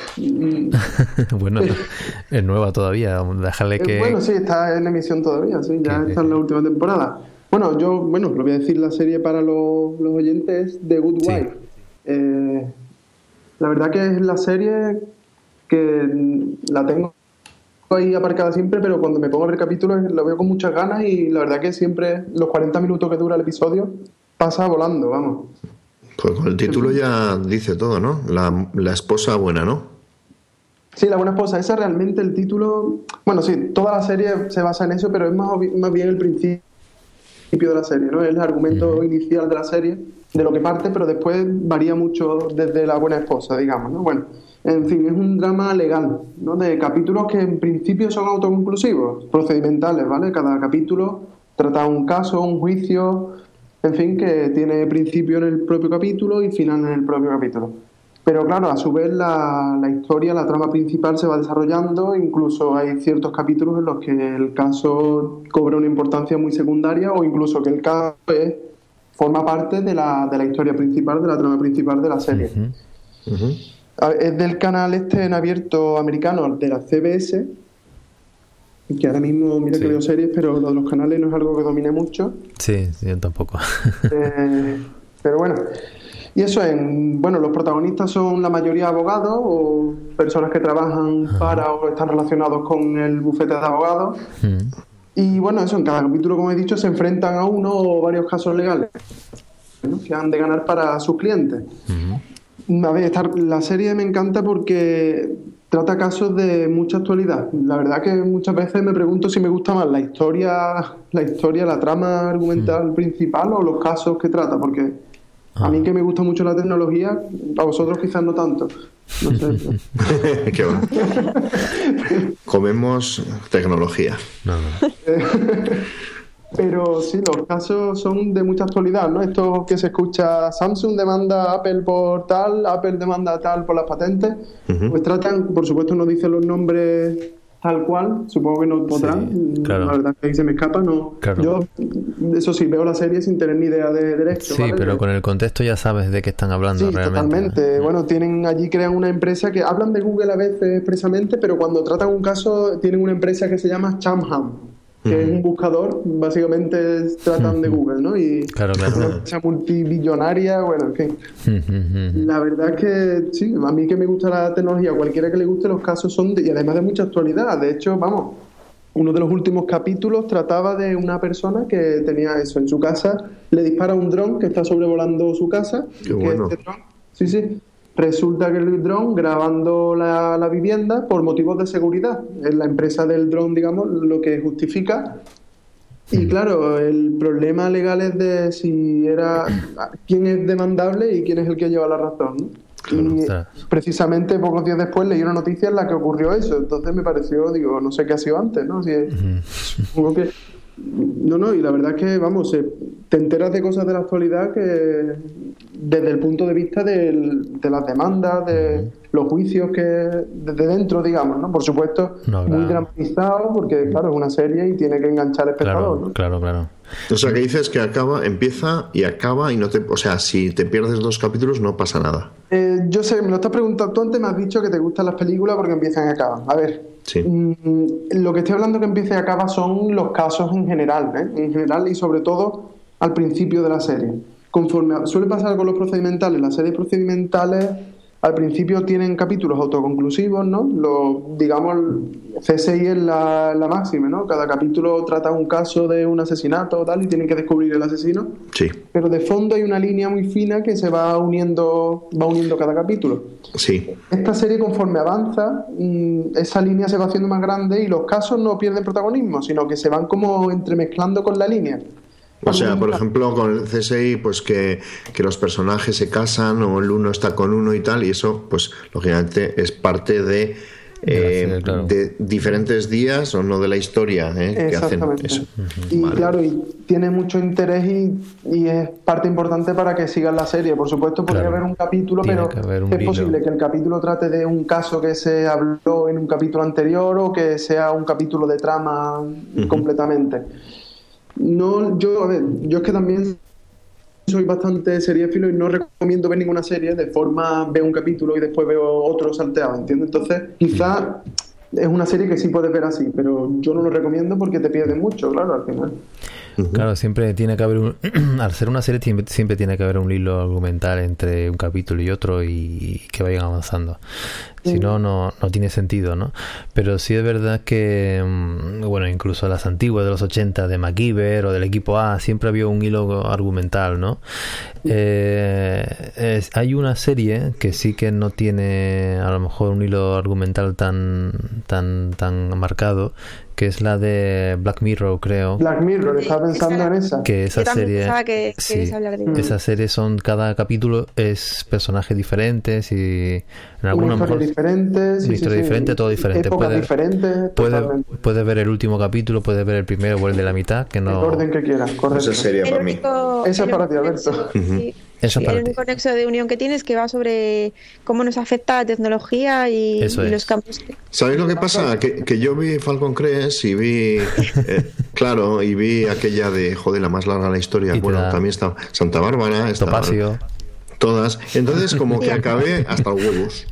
Bueno, es nueva todavía, déjale que... Bueno, sí, está en emisión todavía, sí, ya está en la última temporada. Bueno, yo, bueno, lo voy a decir la serie para los, los oyentes, The Good Wife. Sí. Eh, la verdad que es la serie que la tengo ahí aparcada siempre, pero cuando me pongo a ver capítulos lo veo con muchas ganas, y la verdad que siempre los cuarenta minutos que dura el episodio pasa volando, vamos. Pues con el título ya dice todo, ¿no? La, la esposa buena, ¿no? Sí, La buena esposa. Ese realmente el título... Bueno, sí, toda la serie se basa en eso, pero es más, más bien el principio de la serie, ¿no? Es el argumento uh-huh. inicial de la serie, de lo que parte, pero después varía mucho desde La buena esposa, digamos, ¿no? Bueno, en fin, es un drama legal, ¿no? De capítulos que en principio son autoconclusivos, procedimentales, ¿vale? Cada capítulo trata un caso, un juicio, en fin, que tiene principio en el propio capítulo y final en el propio capítulo. Pero claro, a su vez la, la historia, la trama principal se va desarrollando, incluso hay ciertos capítulos en los que el caso cobra una importancia muy secundaria, o incluso que el caso es, forma parte de la, de la historia principal, de la trama principal de la serie. Uh-huh. Uh-huh. Es del canal este en abierto americano, de la C B S, que ahora mismo, mira Sí. que veo series, pero lo de los canales no es algo que domine mucho. Sí, sí, yo tampoco. Eh, pero bueno, y eso en, bueno, los protagonistas son la mayoría abogados o personas que trabajan Ajá. para o están relacionados con el bufete de abogados. Mm. Y bueno, eso, en cada capítulo, como he dicho, se enfrentan a uno o varios casos legales, ¿no?, que han de ganar para sus clientes. Ujú. A ver, esta- la serie me encanta porque trata casos de mucha actualidad. La verdad que muchas veces me pregunto si me gusta más la historia, la historia, la trama argumental principal o los casos que trata, porque a mí que me gusta mucho la tecnología, a vosotros quizás no tanto. No sé. Qué va. Comemos tecnología. No, no. Pero sí, los casos son de mucha actualidad, ¿no? Esto que se escucha, Samsung demanda a Apple por tal, Apple demanda a tal por las patentes, Ujú. pues tratan, por supuesto no dicen los nombres tal cual, supongo que no podrán, Sí, claro. la verdad que ahí se me escapa, no. Claro. Yo, eso sí, veo la serie sin tener ni idea de derecho. Sí, ¿vale? pero con el contexto ya sabes de qué están hablando Sí, realmente. totalmente. Bueno, tienen allí crean una empresa que hablan de Google a veces expresamente, pero cuando tratan un caso tienen una empresa que se llama Chamham, que Ujú. es un buscador, básicamente tratan de Google, ¿no? Y Claro, claro. una empresa multibillonaria, bueno, en fin. La verdad es que sí, a mí que me gusta la tecnología, cualquiera que le guste, los casos son de, y además de mucha actualidad. De hecho, vamos, uno de los últimos capítulos trataba de una persona que tenía eso en su casa, le dispara un dron que está sobrevolando su casa. Qué que bueno. este dron- sí, sí. Resulta que el dron grabando la, la vivienda por motivos de seguridad. Es la empresa del dron, digamos, lo que justifica. Y claro, el problema legal es de si era quién es demandable y quién es el que lleva la razón, ¿no? Claro, Y ostras. precisamente pocos días después leí una noticia en la que ocurrió eso. Entonces me pareció, digo, no sé qué ha sido antes, ¿no? Si es- supongo que no, no, y la verdad es que, vamos, eh, te enteras de cosas de la actualidad que desde el punto de vista del- de las demandas, de los juicios que desde dentro, digamos, ¿no? Por supuesto, No habrá- muy dramatizado, porque, claro, es una serie y tiene que enganchar al espectador, Claro, ¿no? claro, claro. O sea, que dices que acaba, empieza y acaba y no te... O sea, si te pierdes dos capítulos no pasa nada. Eh, yo sé, me lo estás preguntando, tú antes me has dicho que te gustan las películas porque empiezan y acaban. A ver, Sí. mm, lo que estoy hablando que empieza y acaba son los casos en general, ¿eh? En general y sobre todo al principio de la serie. Conforme a- suele pasar con los procedimentales, las series procedimentales al principio tienen capítulos autoconclusivos, ¿no? Lo, digamos, C S I es la, la máxima, ¿no? Cada capítulo trata un caso de un asesinato o tal y tienen que descubrir el asesino. Sí. Pero de fondo hay una línea muy fina que se va uniendo, va uniendo cada capítulo. Sí. Esta serie, conforme avanza, mm, esa línea se va haciendo más grande y los casos no pierden protagonismo, sino que se van como entremezclando con la línea. O sea, por ejemplo, con el C S I, pues que, que los personajes se casan o el uno está con uno y tal, y eso, pues, lógicamente, es parte de, eh, serie, claro. de diferentes días o no de la historia, ¿eh? Que hacen Exactamente. eso. Y Vale. claro, y tiene mucho interés y, y es parte importante para que sigan la serie. Por supuesto, podría Claro. haber un capítulo, Tiene pero que haber un es hilo. posible que el capítulo trate de un caso que se habló en un capítulo anterior o que sea un capítulo de trama completamente. No, yo, a ver, yo es que también soy bastante seriéfilo y no recomiendo ver ninguna serie de forma, veo un capítulo y después veo otro salteado, ¿entiendes? Entonces, quizá es una serie que sí puedes ver así, pero yo no lo recomiendo porque te pierdes mucho, claro, al final. Claro, siempre tiene que haber un, al ser una serie siempre, siempre tiene que haber un hilo argumental entre un capítulo y otro y, y que vayan avanzando. Si no, no, no tiene sentido, ¿no? Pero sí es verdad que, mm, bueno, incluso las antiguas de los ochenta de MacGyver o del equipo A, siempre había un hilo argumental, ¿no? Eh, es- hay una serie que sí que no tiene a lo mejor un hilo argumental tan, tan, tan marcado, que es la de Black Mirror, creo. Black Mirror, estaba pensando en esa. Que esa Yo también serie, pensaba que sí, querías hablar de ella. esa serie son cada capítulo es personajes diferentes y en Una algunos historia mejor diferente, sí, una sí, historia sí. diferente, todo diferente. Épocas Puede- diferentes, puede, totalmente. puedes ver el último capítulo, puedes ver el primero o el de la mitad, que El no. orden que quieras, correcto. Esa sería El para mí. único, Esa el es para único ti, Alberto. nexo- sí, Esa sí, para el ti. único nexo de unión que tienes que va sobre cómo nos afecta la tecnología y, Eso y es. los campos que... ¿Sabéis lo que pasa? Que, que yo vi Falcon Crest y vi, eh, claro, y vi aquella de, joder, la más larga de la historia. Y te Bueno, da- también está Santa Bárbara, está Topacio. todas. Entonces, como que acabé hasta los huevos.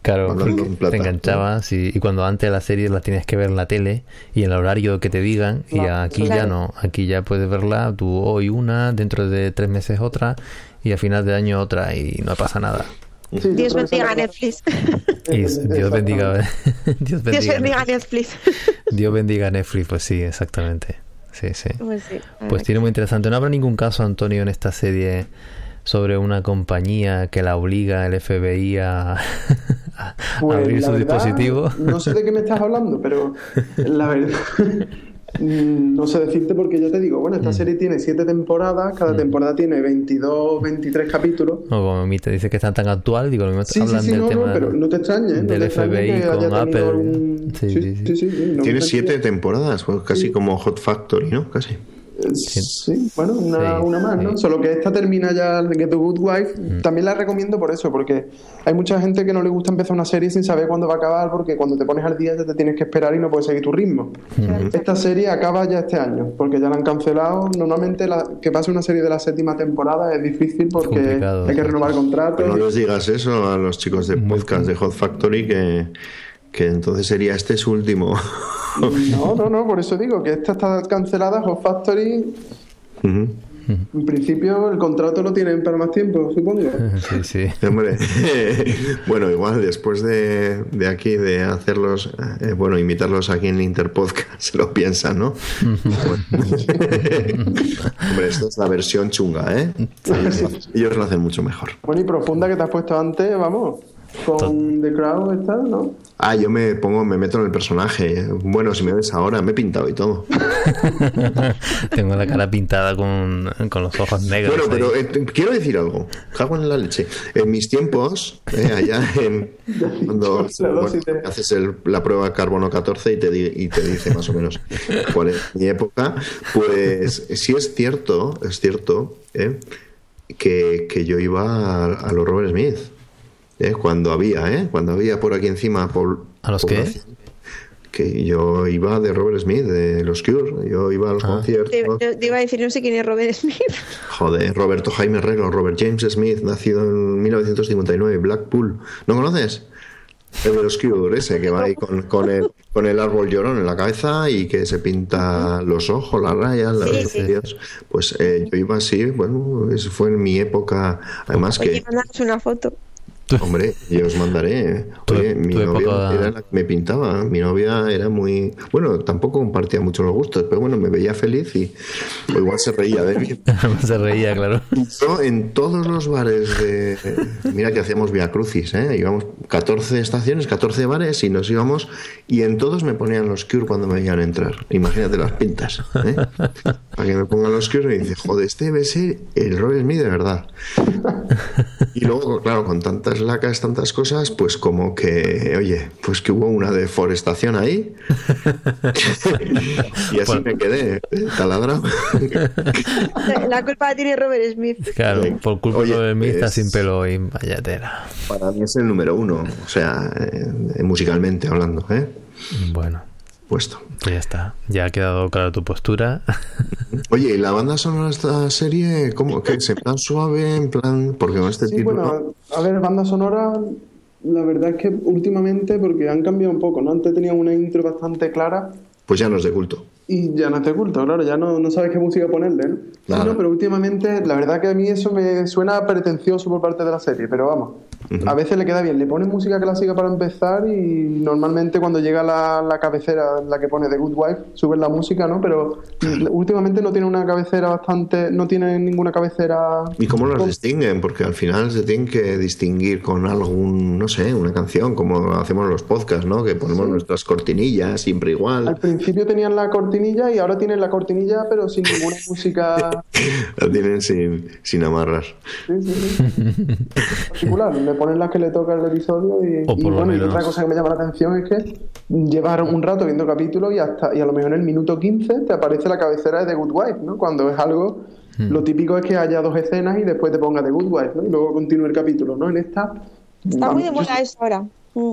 Claro, te enganchabas y, y cuando antes las series las tenías que ver en la tele y en el horario que te digan, y aquí ya no, aquí ya puedes verla tú hoy una, dentro de tres meses otra y a final de año otra y no pasa nada. Sí, Dios bendiga a Netflix. Dios, Dios bendiga Dios bendiga, Dios bendiga a Netflix. Dios bendiga a Netflix, pues sí, exactamente. Sí, sí. Pues, sí, pues tiene muy interesante. ¿No habrá ningún caso, Antonio, en esta serie sobre una compañía que la obliga el F B I a, a pues abrir su verdad, dispositivo? No sé de qué me estás hablando, pero la verdad no sé decirte porque ya te digo, bueno, esta mm. serie tiene siete temporadas, cada mm. temporada tiene veintidós, veintitrés capítulos. O como me te dice que está tan actual, digo, no sí, hablan sí, sí, del no, tema no, pero no te extrañes, del no te F B I con Apple. Algún... Sí, sí, sí. sí, sí, sí, no tiene siete temporadas, pues casi sí. como Hot Factory, ¿no? Casi. Sí, sí, bueno, una, sí, una más, ¿no? Sí. Solo que esta termina ya, que The Good Wife, mm. también la recomiendo por eso, porque hay mucha gente que no le gusta empezar una serie sin saber cuándo va a acabar, porque cuando te pones al día ya te tienes que esperar y no puedes seguir tu ritmo. Mm. Esta serie acaba ya este año, porque ya la han cancelado. Normalmente la, que pase una serie de la séptima temporada es difícil porque hay que renovar contratos. Pero no les digas eso a los chicos de podcast de Hot Factory, que, que entonces sería este su último... No, no, no, por eso digo que esta está cancelada, Hot Factory. Uh-huh. En principio el contrato lo tienen para más tiempo, supongo. Sí, sí. Hombre, bueno, igual después de, de aquí, de hacerlos, eh, bueno, invitarlos aquí en Interpodcast, se lo piensan, ¿no? Hombre, esta es la versión chunga, ¿eh? Sí, ellos lo hacen mucho mejor. Bueno, y profunda que te has puesto antes, vamos. Con The Crown esta, ¿no? Ah, yo me pongo, me meto en el personaje. Bueno, si me ves ahora, me he pintado y todo. Tengo la cara pintada con, con los ojos negros. Bueno, pero eh, quiero decir algo. Cago en la leche. En mis tiempos, eh, allá en cuando bueno, haces el, la prueba carbono catorce y te, di, y te dice más o menos cuál es mi época, pues sí es cierto, es cierto, eh, que, que yo iba a, a los Robert Smith. ¿Eh? Cuando había, ¿eh? Cuando había por aquí encima por, ¿a los qué? Que yo iba de Robert Smith, de los Cure, yo iba a los ah. conciertos. Te, te iba a decir, no sé quién es Robert Smith. Joder, Roberto Jaime Herrero, Robert James Smith, nacido en mil novecientos cincuenta y nueve, Blackpool. ¿No conoces? El de los Cure, ese que va ahí con, con, el, con el árbol llorón en la cabeza y que se pinta los ojos, las rayas, las sí, sí. Dios. Pues eh, yo iba así, bueno, eso fue en mi época, además Oye, que... mandanos una foto. Hombre, yo os mandaré. Oye, mi novia época... era la que me pintaba. Mi novia era muy... Bueno, tampoco compartía mucho los gustos, pero bueno, me veía feliz y o igual se reía de mí. Se reía, claro. Yo en todos los bares de... Mira que hacíamos Via Crucis, ¿eh? Íbamos catorce estaciones, catorce bares y nos íbamos y en todos me ponían los Cure cuando me veían entrar. Imagínate las pintas, ¿eh? Para que me pongan los Cure y dice, joder, este debe ser el Robert Smith de verdad. Y luego, claro, con tantas lacas, tantas cosas, pues como que, oye, pues que hubo una deforestación ahí y así bueno. me quedé taladrado. La culpa la tiene Robert Smith. Claro, por culpa oye, de Robert Smith está sin pelo y vallatera. Para mí es el número uno, o sea, eh, musicalmente hablando, ¿eh? Bueno. Puesto. Pues ya está, ya ha quedado clara tu postura. Oye, ¿y la banda sonora de esta serie cómo que es? ¿En plan suave? ¿En plan...? Porque con este sí, título... Bueno, a ver, banda sonora, la verdad es que últimamente, porque han cambiado un poco, ¿no? Antes tenían una intro bastante clara. Pues ya no es de culto. Y ya no es de culto, claro, ya no, no sabes qué música ponerle, ¿no? Claro. Sí, no, pero últimamente, la verdad que a mí eso me suena pretencioso por parte de la serie, pero vamos, uh-huh. a veces le queda bien. Le ponen música clásica para empezar y normalmente cuando llega la, la cabecera, la que pone The Good Wife, suben la música, ¿no? Pero últimamente no tiene una cabecera bastante, no tiene ninguna cabecera... ¿Y cómo los distinguen? Porque al final se tienen que distinguir con algún, no sé, una canción, como hacemos en los podcasts, ¿no? Que ponemos sí. nuestras cortinillas siempre igual. Al principio tenían la cortinilla y ahora tienen la cortinilla pero sin ninguna música. La tienen sin, sin amarrar. Sí, sí, sí. Particular, le ponen las que le toca el episodio y, y bueno, menos... y otra cosa que me llama la atención es que llevar un rato viendo capítulos y hasta y a lo mejor en el minuto quince te aparece la cabecera de The Good Wife, ¿no? Cuando es algo, hmm. lo típico es que haya dos escenas y después te ponga The Good Wife, ¿no? Y luego continúe el capítulo, ¿no? En esta está muy de moda eso ahora. Mm.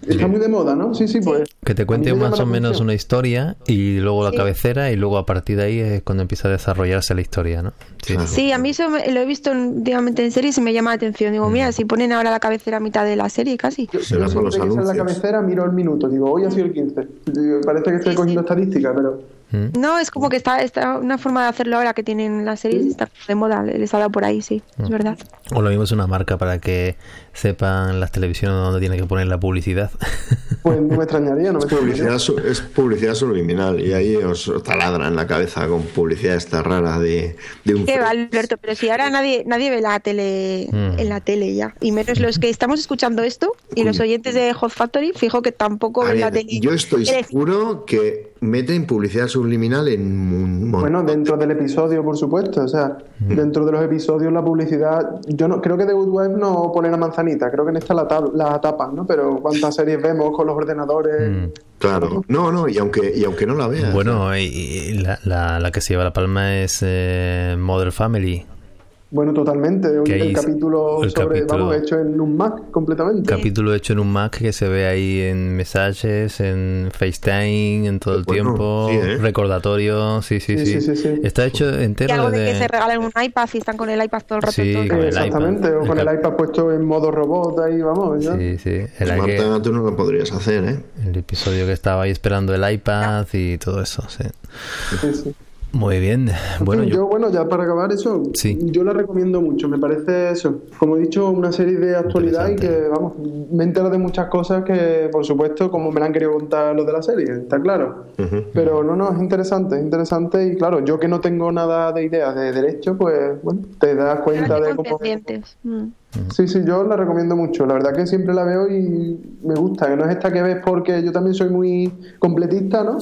Está muy de moda, ¿no? Sí, sí, pues. Que te cuente más o menos una historia y luego la sí. cabecera y luego a partir de ahí es cuando empieza a desarrollarse la historia, ¿no? Sí, sí, a mí eso me, lo he visto últimamente en series y me llama la atención. Digo, mira, si ponen ahora la cabecera a mitad de la serie casi. Yo, yo siempre que sale la cabecera miro el minuto. Digo, hoy ha sido el quince. Digo, parece que estoy sí, cogiendo sí. estadística, pero... No, es como que está, está una forma de hacerlo ahora que tienen las series, está de moda, les ha dado por ahí, sí, es verdad. O lo mismo es una marca para que sepan las televisiones dónde tienen que poner la publicidad. Pues no me extrañaría, no me publicidad extrañaría. Es publicidad subliminal y ahí os taladran en la cabeza con publicidad esta rara de, de un... Qué va, Alberto, pero si ahora nadie nadie ve la tele mm. en la tele ya, y menos los que estamos escuchando esto y los oyentes de Hot Factory, fijo que tampoco ven la tele. Yo estoy seguro que meten publicidad subliminal en un montón. Bueno, dentro del episodio, por supuesto, o sea, mm. dentro de los episodios la publicidad, yo no creo que The Good Wife no pone la manzanita, creo que en esta la, tab- la tapas, ¿no? Pero cuántas series vemos con los ordenadores. Mm. Claro, no, no, y aunque y aunque no la veas. Bueno, y, y la, la, la que se lleva la palma es eh, Modern Family. Bueno, totalmente. El hay, capítulo el sobre, capítulo, vamos, hecho en un Mac completamente. Capítulo hecho en un Mac que se ve ahí en mensajes, en FaceTime, en todo el bueno, tiempo, sí, ¿eh? Recordatorio, sí sí sí, sí, sí, sí. Está hecho entero. Y algo de, de que se regalen un iPad y están con el iPad todo el rato. Sí, todo el con el exactamente, iPad. o con el, el iPad puesto en modo robot, ahí vamos. ¿ya? Sí, sí. El Marta, que, tú no lo podrías hacer, ¿eh? El episodio que estaba ahí esperando el iPad y todo eso, sí. Sí, sí. Muy bien. Bueno, sí, yo... yo, bueno, ya para acabar eso, sí. yo la recomiendo mucho. Me parece eso, como he dicho, una serie de actualidad y que, vamos, me entero de muchas cosas que, por supuesto, como me la han querido contar los de la serie, está claro. Uh-huh. Pero no, no, es interesante, es interesante y, claro, yo que no tengo nada de ideas de derecho, pues, bueno, te das cuenta de cómo... Mm. Sí, sí, yo la recomiendo mucho. La verdad que siempre la veo y me gusta, que no es esta que ves porque yo también soy muy completista, ¿no?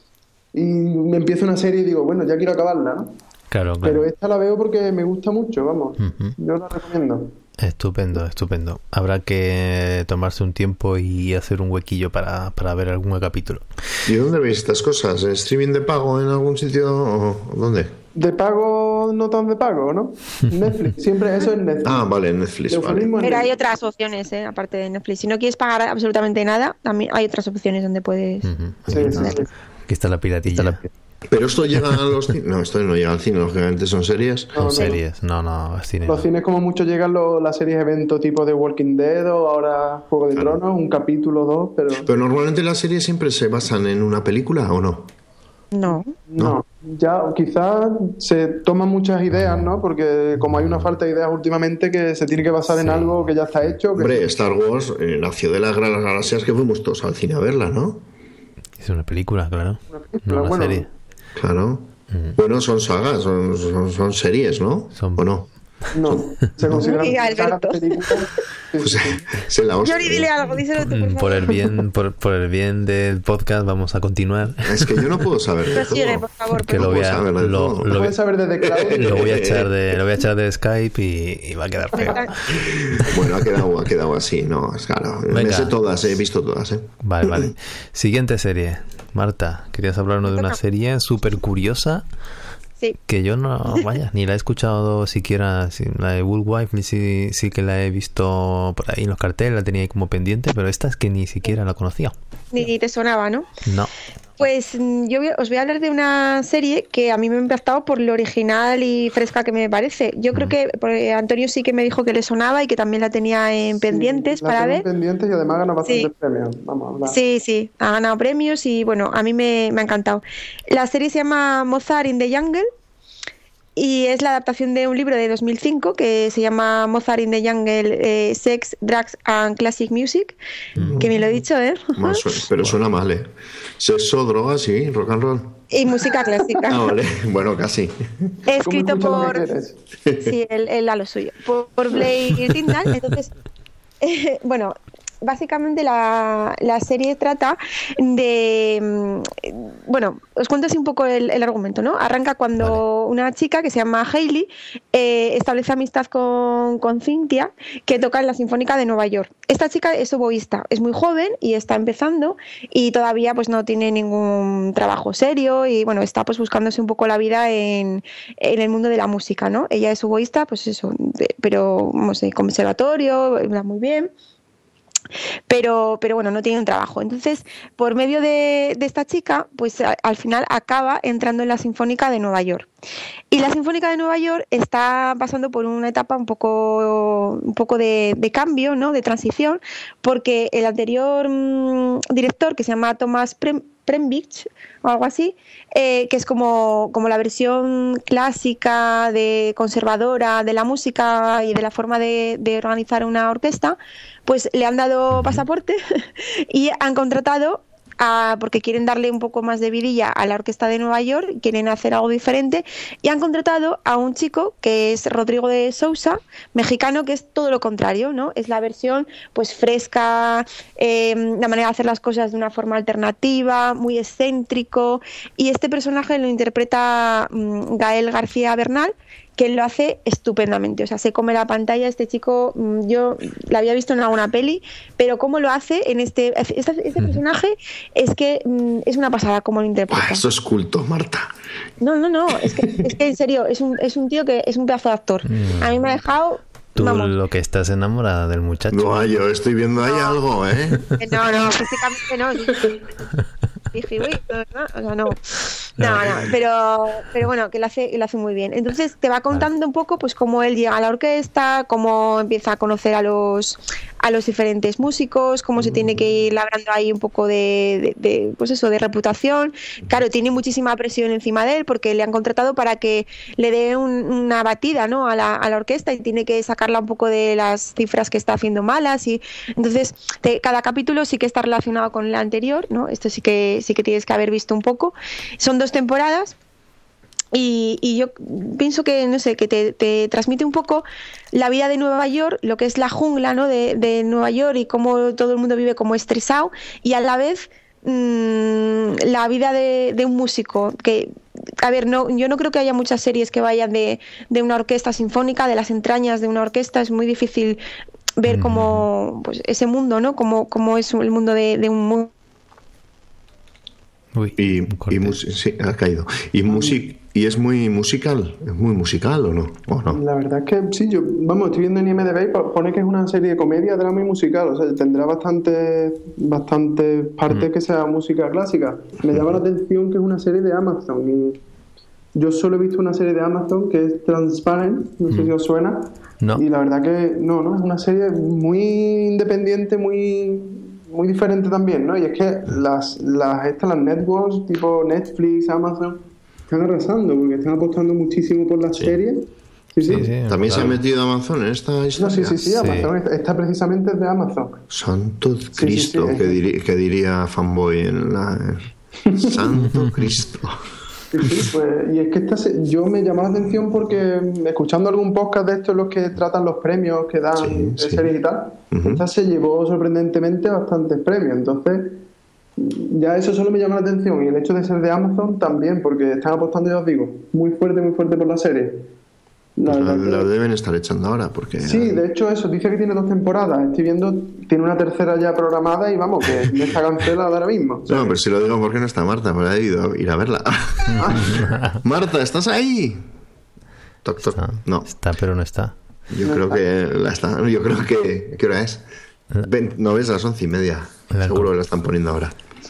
Y me empiezo una serie y digo, bueno, ya quiero acabarla, ¿no? Claro, claro. Pero esta la veo porque me gusta mucho, vamos. Uh-huh. Yo la recomiendo. Estupendo, estupendo. Habrá que tomarse un tiempo y hacer un huequillo para, para ver algún capítulo. ¿Y dónde veis estas cosas? ¿En streaming de pago en algún sitio o dónde? De pago, no tan de pago, ¿no? Netflix, siempre eso es Netflix. Ah, vale, Netflix, vale. Pero Netflix. Hay otras opciones, ¿eh? Aparte de Netflix. Si no quieres pagar absolutamente nada, también hay otras opciones donde puedes... Uh-huh. Sí, sí, sí. Aquí está la piratilla. Está la... Pero esto llega a los cines. No, esto no llega al cine, lógicamente son series. Son no, series, no, no, cine. Los no. cines como mucho llegan los, las series evento tipo de Walking Dead o ahora Juego de claro. Tronos, un capítulo o dos, pero... Pero normalmente las series siempre se basan en una película, ¿o no? No. No, no. Ya quizás se toman muchas ideas, ¿no? Porque como hay una falta de ideas últimamente que se tiene que basar sí. en algo que ya está hecho. Que... Hombre, Star Wars eh, nació de las Grandes Galaxias que fuimos todos al cine a verla, ¿no? Es una película, claro. Una película, no una bueno. serie. Claro. Mm. Bueno, son sagas, son, son, son series, ¿no? Son... ¿O no? No, se consideran sagas de películas. Pues, se, se la os... Yori, dile algo, díselo tú, por favor. Por el bien, por, por el bien del podcast vamos a continuar. Es que yo no puedo saber de sigue, todo. por favor, que por lo voy a saber de lo, todo. lo, puedes saber desde Claudio. Lo voy a echar de lo voy a echar de Skype y, y va a quedar feo. Bueno, ha quedado ha quedado así, no, es claro. Venga. Me sé todas, he visto todas, ¿eh? Vale, vale. Siguiente serie. Marta, querías hablarnos de una serie súper curiosa. Sí. Que yo no, vaya, ni la he escuchado siquiera, la de Good Wife, ni si, sí que la he visto por ahí en los carteles, la tenía ahí como pendiente, pero esta es que ni siquiera la conocía. Ni te sonaba, ¿no? No. Pues yo os voy a hablar de una serie que a mí me ha impactado por lo original y fresca que me parece. Yo creo que porque Antonio sí que me dijo que le sonaba y que también la tenía en pendientes sí, la para ver. pendientes y además gana bastantes sí. premios. Vamos a hablar. Sí, sí, ha ganado premios y bueno, a mí me, me ha encantado. La serie se llama Mozart in the Jungle. Y es la adaptación de un libro de dos mil cinco que se llama Mozart in the Jungle, eh, Sex, Drugs and Classic Music. Mm. Que bien lo he dicho, ¿eh? Más, pero suena mal, ¿eh? Sexo, drogas, sí, rock and roll. Y música clásica. Ah, vale. Bueno, casi. Escrito por... Sí, él, él a lo suyo. Por, por Blair Tyndall. Entonces, eh, bueno... Básicamente la, la serie trata de... Bueno, os cuento así un poco el, el argumento, ¿no? Arranca cuando vale. una chica que se llama Hailey eh, establece amistad con, con Cynthia, que toca en la Sinfónica de Nueva York. Esta chica es oboísta, es muy joven y está empezando y todavía pues no tiene ningún trabajo serio y bueno, está pues buscándose un poco la vida en, en el mundo de la música, ¿no? Ella es oboísta, pues eso, de, pero no sé, conservatorio, va muy bien. pero, pero bueno, no tiene un trabajo. Entonces, por medio de, de esta chica, pues a, al final acaba entrando en la Sinfónica de Nueva York. Y la Sinfónica de Nueva York está pasando por una etapa un poco, un poco de, de cambio, ¿no? De transición, porque el anterior mmm, director, que se llama Thomas Prem, Prembich o algo así, eh, que es como, como la versión clásica, de conservadora de la música y de la forma de, de organizar una orquesta, pues le han dado pasaporte y han contratado a, porque quieren darle un poco más de vidilla a la Orquesta de Nueva York, quieren hacer algo diferente, y han contratado a un chico que es Rodrigo de Sousa, mexicano, que es todo lo contrario, ¿no? Es la versión pues fresca, eh, la manera de hacer las cosas de una forma alternativa, muy excéntrico, y este personaje lo interpreta um, Gael García Bernal, que lo hace estupendamente, o sea, se come la pantalla. Este chico, yo la había visto en alguna peli, pero cómo lo hace en este este, este personaje es que es una pasada cómo lo interpreta. Ah, eso es culto, Marta. No, no, no, es que, es que en serio, es un, es un tío que es un pedazo de actor. A mí me ha dejado... Tú Vamos. Lo que estás enamorada del muchacho. No, yo estoy viendo ahí no. algo, ¿eh? No, no, físicamente no. Dije, uy, no, o sea, no. No, no, pero, pero bueno, que lo hace, lo hace muy bien. Entonces te va contando vale. un poco pues cómo él llega a la orquesta, cómo empieza a conocer a los a los diferentes músicos, cómo se tiene que ir labrando ahí un poco de, de, de pues eso, de reputación. Claro, tiene muchísima presión encima de él porque le han contratado para que le dé un, una batida, ¿no? a, la, a la orquesta, y tiene que sacarla un poco de las cifras que está haciendo malas, y entonces te, cada capítulo sí que está relacionado con el anterior, ¿no? Esto sí que sí que tienes que haber visto un poco. Son dos temporadas. Y, y yo pienso que, no sé, que te, te transmite un poco la vida de Nueva York, lo que es la jungla, ¿no? de, de Nueva York, y cómo todo el mundo vive como estresado, y a la vez mmm, la vida de, de un músico. Que, a ver, no, yo no creo que haya muchas series que vayan de, de una orquesta sinfónica, de las entrañas de una orquesta. Es muy difícil ver cómo, pues, ese mundo, ¿no? Cómo, cómo es el mundo de, de un músico. Uy, y, y sí, ha caído. Y music y es muy musical, es muy musical o no, ¿o no? La verdad es que sí, yo vamos, estoy viendo en I M D B y pone que es una serie de comedia, drama y musical, o sea, tendrá bastante bastante partes mm. que sea música clásica. Me llama la atención que es una serie de Amazon, y yo solo he visto una serie de Amazon que es Transparent, no sé mm. si os suena. No. Y la verdad que no, no, es una serie muy independiente, muy muy diferente también, ¿no? Y es que las, las, estas, las networks tipo Netflix, Amazon, están arrasando porque están apostando muchísimo por las sí. series. Sí, sí. Sí, sí, también claro. se ha metido Amazon en esta historia. No, sí, sí, sí, Amazon sí. está precisamente de Amazon. Santo Cristo, sí, sí, sí, que, diri- que diría Fanboy en la... Santo Cristo. Sí, sí, pues, y es que esta se, yo me llamó la atención porque escuchando algún podcast de estos, los que tratan los premios que dan sí, de sí. series y tal, uh-huh. esta se llevó sorprendentemente bastantes premios. Entonces ya eso solo me llama la atención, y el hecho de ser de Amazon también, porque están apostando, ya os digo, muy fuerte, muy fuerte por la serie. La pues la, la deben estar echando ahora porque sí, de hecho eso, dice que tiene dos temporadas, estoy viendo, tiene una tercera ya programada, y vamos, que no está cancelada ahora mismo. No, pero si lo digo porque no está Marta, me ha ido a ir a verla. Marta, ¿estás ahí? Toc, toc. Está, no. Está, pero no está. Yo no creo está. que la está. Yo creo que ¿qué hora es? Ven, no ves, a las once y media. La Seguro que la están poniendo ahora. Sí.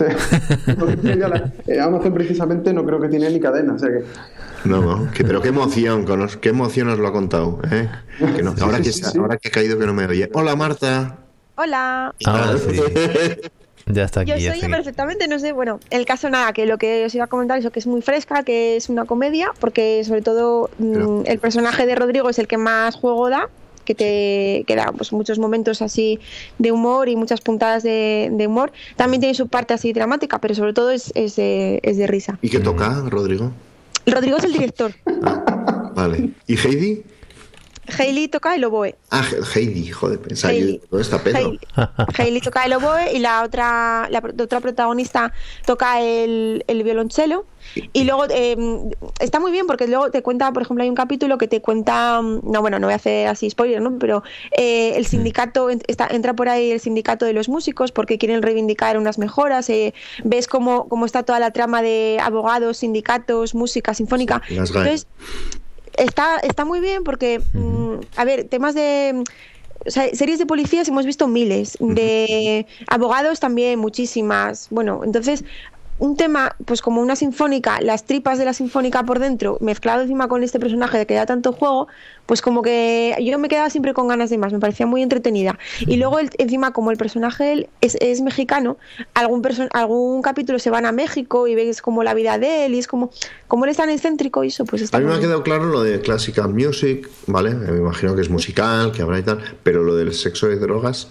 eh, Amazon precisamente no creo que tiene ni cadena, o sea que... No, no, que, pero qué emoción, qué emoción os lo ha contado, ¿eh? Que no, ahora, que, sí, sí. ahora que ha caído que no me oye. Hola, Marta. Hola. Ahora sí. Ya está aquí. Yo ya soy está perfectamente, aquí. No sé, bueno, el caso nada, que lo que os iba a comentar es que es muy fresca, que es una comedia, porque sobre todo pero... el personaje de Rodrigo es el que más juego da, que te que da pues, muchos momentos así de humor y muchas puntadas de, de humor. También tiene su parte así dramática, pero sobre todo es, es, de, es de risa. ¿Y qué toca, Rodrigo? Rodrigo es el director. Ah, vale. ¿Y Heidi? Hailey toca el oboe. Ah, Heidi, joder, pensaba yo, ¿dónde está Pedro? Hailey toca el oboe, y la otra la otra protagonista toca el, el violonchelo. Y luego eh, está muy bien porque luego te cuenta, por ejemplo, hay un capítulo que te cuenta, no, bueno, no voy a hacer así spoiler, ¿no? Pero eh, el sindicato, está, entra por ahí el sindicato de los músicos porque quieren reivindicar unas mejoras. Eh, ves cómo, cómo está toda la trama de abogados, sindicatos, música sinfónica. Sí, las Entonces, está, está muy bien porque, mmm, a ver, temas de... o sea, series de policías hemos visto miles, de abogados también muchísimas. Bueno, entonces un tema, pues como una sinfónica, las tripas de la sinfónica por dentro, mezclado encima con este personaje de que da tanto juego, pues como que yo me quedaba siempre con ganas de más, me parecía muy entretenida. Y luego el, encima como el personaje él es, es mexicano, algún perso- algún capítulo se van a México y ves como la vida de él y es como, como él es tan excéntrico y eso, pues está A mí me muy ha bien. quedado claro lo de Classical Music, ¿vale? Me imagino que es musical, que habrá y tal, pero lo del sexo y drogas...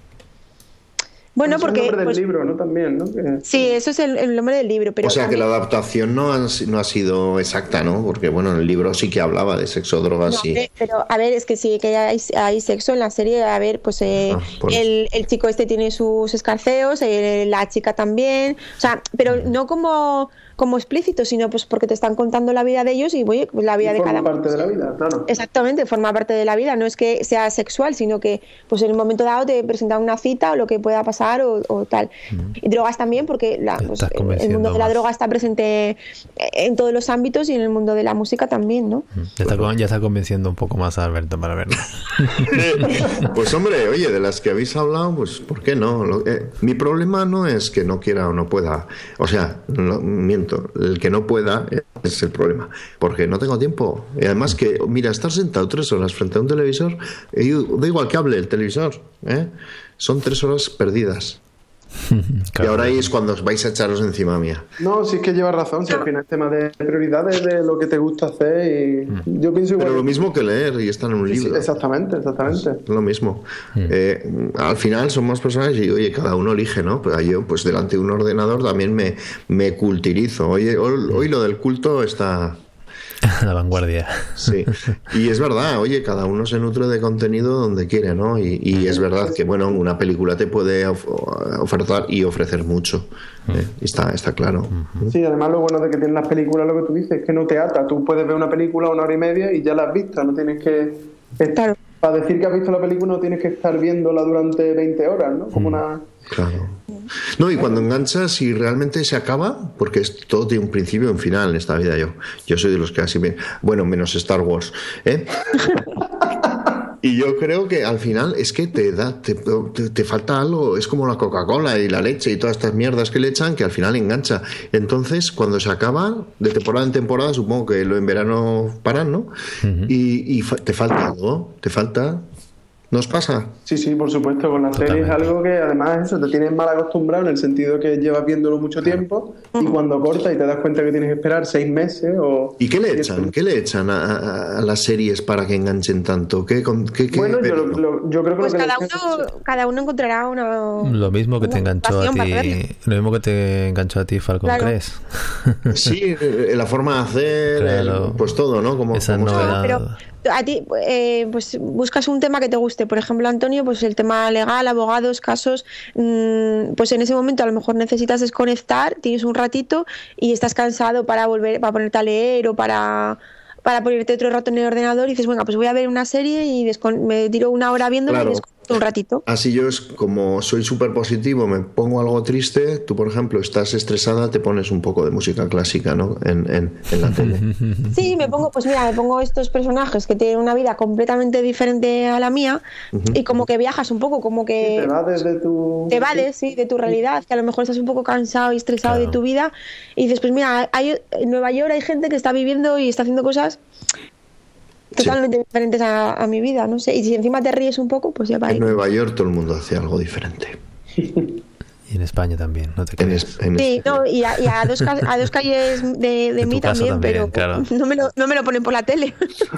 Bueno, Es porque el nombre del pues, libro, ¿no? También, ¿no? Que... sí, eso es el, el nombre del libro, pero o sea que también- la adaptación no ha, no ha sido exacta, ¿no? Porque bueno, en el libro sí que hablaba de sexo, drogas No, y... eh, pero a ver, es que sí que hay, hay sexo en la serie. A ver, pues eh, Ah, por el, el chico este tiene sus escarceos, eh, la chica también. O sea, pero no como, como explícito, sino pues porque te están contando la vida de ellos y oye, pues la vida Y de forma cada parte de la vida, claro. Exactamente, forma parte de la vida. No es que sea sexual, sino que pues en un momento dado te presentan una cita o lo que pueda pasar o, o tal. Y drogas también, porque la, Te pues, estás el convenciendo mundo de la más. droga está presente en todos los ámbitos y en el mundo de la música también, ¿no? Ya está, con- ya está convenciendo un poco más a Alberto para verlo. Pues hombre, oye, de las que habéis hablado, pues ¿por qué no? Lo- eh, mi problema no es que no quiera o no pueda. O sea, no, miento, el que no pueda es el problema. Porque no tengo tiempo. Y además que, mira, estar sentado tres horas frente a un televisor, eh, da igual que hable el televisor, ¿eh? Son tres horas perdidas. Claro. Y ahora ahí es cuando os vais a echaros encima mía. No, sí es que llevas razón, si al final es tema de prioridades, de lo que te gusta hacer y yo pienso igual. Pero lo mismo que leer y estar en un Sí, sí, libro. exactamente, exactamente. Lo mismo. Eh, al final somos personas y oye, cada uno elige, ¿no? Pero yo, pues delante de un ordenador también me, me culturizo. Oye, hoy, hoy lo del culto está... La vanguardia. Sí, y es verdad, oye, cada uno se nutre de contenido donde quiere, ¿no? Y, y es verdad que, bueno, una película te puede of- ofertar y ofrecer mucho. Eh, está, está claro. Sí, además lo bueno de que tienen las películas, lo que tú dices, es que no te ata. Tú puedes ver una película una hora y media y ya la has visto, no tienes que... Claro. Para decir que has visto la película no tienes que estar viéndola durante veinte horas, ¿no? Como una... Claro. No, y cuando enganchas y realmente se acaba, porque es, todo tiene un principio y un final en esta vida. Yo yo soy de los que así me... Bueno, menos Star Wars, ¿eh? Y yo creo que al final es que te da te, te, te falta algo, es como la Coca-Cola y la leche y todas estas mierdas que le echan que al final engancha. Entonces, cuando se acaba, de temporada en temporada, supongo que lo en verano paran, ¿no? Uh-huh. Y, y fa- te falta algo, te falta... ¿Nos pasa? Sí, sí, por supuesto, con la serie es algo que además eso te tienes mal acostumbrado en el sentido que llevas viéndolo mucho tiempo y cuando cortas y te das cuenta que tienes que esperar seis meses o... ¿Y qué le echan? ¿Qué le echan a, a, a las series para que enganchen tanto? ¿Qué, qué, qué bueno, yo, lo, yo creo que pues lo que cada le uno, cada uno encontrará una... Lo mismo que una te enganchó a ti, lo mismo que te enganchó a ti Falcon Claro. Crest. Sí, la forma de hacer, Claro. el, pues todo, ¿no? Como, Esa como novedad. Pero a ti, eh, pues buscas un tema que te guste. Por ejemplo, Antonio, pues el tema legal, abogados, casos, mmm, pues en ese momento a lo mejor necesitas desconectar, tienes un ratito y estás cansado para volver, para ponerte a leer o para, para ponerte otro rato en el ordenador y dices, bueno, pues voy a ver una serie y descon- me tiro una hora viéndola Claro. y desconecto un ratito. Así yo, es como soy súper positivo, me pongo algo triste, tú, por ejemplo, estás estresada, te pones un poco de música clásica, ¿no? En, en, en la tele. Sí, me pongo, pues mira, me pongo estos personajes que tienen una vida completamente diferente a la mía Ujú. y como que viajas un poco, como que... te va desde tu... te vales, sí, de tu realidad, que a lo mejor estás un poco cansado y estresado Claro. de tu vida y dices, pues mira, hay, en Nueva York hay gente que está viviendo y está haciendo cosas totalmente diferentes a, a mi vida, no sé, y si encima te ríes un poco, pues ya va. En Nueva York todo el mundo hace algo diferente. Y en España también, no te En, creas. es- en Sí, este- no, y a, y a dos, ca- a dos calles de, de De mí tu casa también, también, pero claro. no, me lo, no me lo ponen por la tele.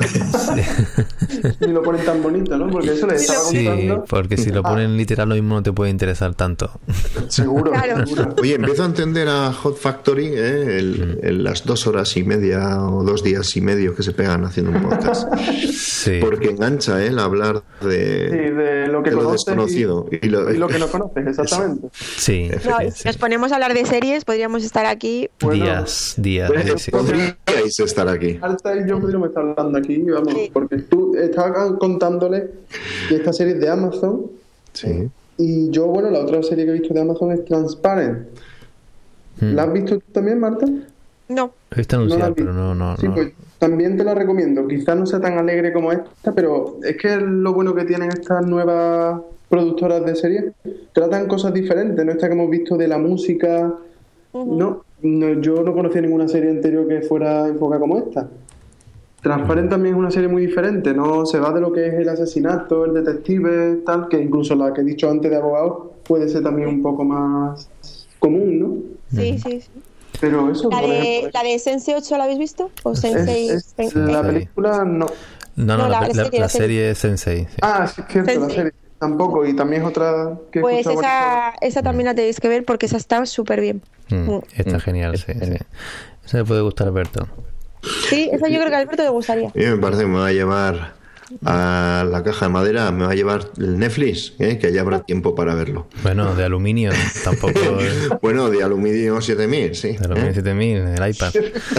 Ni lo ponen tan bonito, ¿no? Porque eso le estaba Sí, contando. porque si lo Ah, ponen literal lo mismo no te puede interesar tanto. seguro, Claro. seguro. Oye, empiezo a entender a Hot Factory, ¿eh? El- el- las dos horas y media o dos días y medio que se pegan haciendo un podcast. Sí. Porque engancha, ¿eh? El hablar de, Sí, de lo que de lo conoces desconocido. y, Y lo- y lo que no conoces, exactamente. Sí, No, y sí. si nos ponemos a hablar de series, podríamos estar aquí. Bueno, días, días. Pues, sí, sí. podríais estar aquí. Alta y yo podríamos estar hablando aquí, vamos, Sí. porque tú estabas contándole de esta serie de Amazon Sí. y yo, bueno, la otra serie que he visto de Amazon es Transparent. Mm. ¿La has visto tú también, Marta? No, He visto No la anunciar, vi. pero no, no, Sí, no. pues también te la recomiendo. Quizás no sea tan alegre como esta, pero es que lo bueno que tienen estas nuevas productoras de series, tratan cosas diferentes, no esta que hemos visto de la música. Uh-huh. No, no, yo no conocía ninguna serie anterior que fuera enfocada como esta. Transparent también es una serie muy diferente, no se va de lo que es el asesinato, el detective, tal, que incluso la que he dicho antes de abogado puede ser también un poco más común, ¿no? Sí, sí, sí. Pero eso, ¿La de, ejemplo, ¿La de Sense ocho la habéis visto? ¿O Sensei? Es, es, la película no. No, no, no la, la, serie, la, la serie es Sensei. Sí. Ah, sí, es cierto, Sensei. La serie tampoco, y también es otra que he Pues esa, esa también la tenéis que ver porque esa está súper bien. Mm, está mm. genial, sí, sí. Esa le puede gustar a Alberto. Sí, esa yo creo que a Alberto le gustaría. A mí me parece que me va a llevar a la caja de madera, me va a llevar el Netflix, ¿eh? Que ya habrá tiempo para verlo. Bueno, de aluminio tampoco. Bueno, de aluminio siete mil, sí. De aluminio ¿eh? siete mil, el iPad.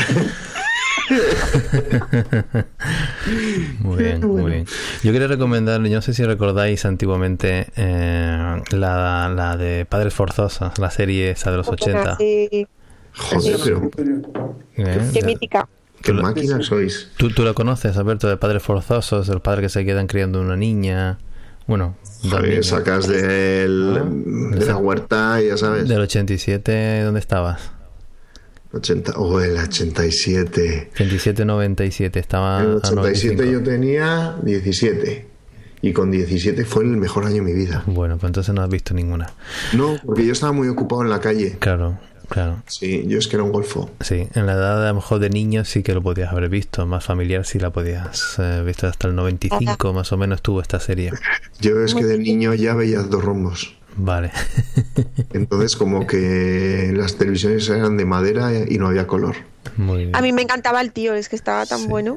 Muy bien, muy bien. Yo quería recomendar, yo no sé si recordáis antiguamente eh, la, la de Padres Forzosos, la serie esa de los ochenta. Sí. Joder, pero... ¿Eh? Qué mítica. ¿Qué máquina sois? ¿Tú, tú la conoces, Alberto, de Padres Forzosos, de los padres que se quedan criando una niña? Bueno, Joder, sacas del, ¿no? de la huerta, ya sabes. Del ochenta y siete, ¿dónde estabas? ochenta, oh, el ochenta y siete. ochenta y siete, noventa y siete, estaba. En el ochenta y siete yo tenía diecisiete. Y con diecisiete fue el mejor año de mi vida. Bueno, pues entonces no has visto ninguna. No, porque yo estaba muy ocupado en la calle. Claro. Claro. Sí, yo es que era un golfo. Sí, en la edad a lo mejor de niño sí que lo podías haber visto, más familiar sí la podías eh, visto hasta el noventa y cinco más o menos tuvo esta serie. Yo es que de niño ya veía Dos Rombos. Vale. Entonces como que las televisiones eran de madera y no había color. Muy bien. A mí me encantaba el tío, es que estaba tan sí. bueno.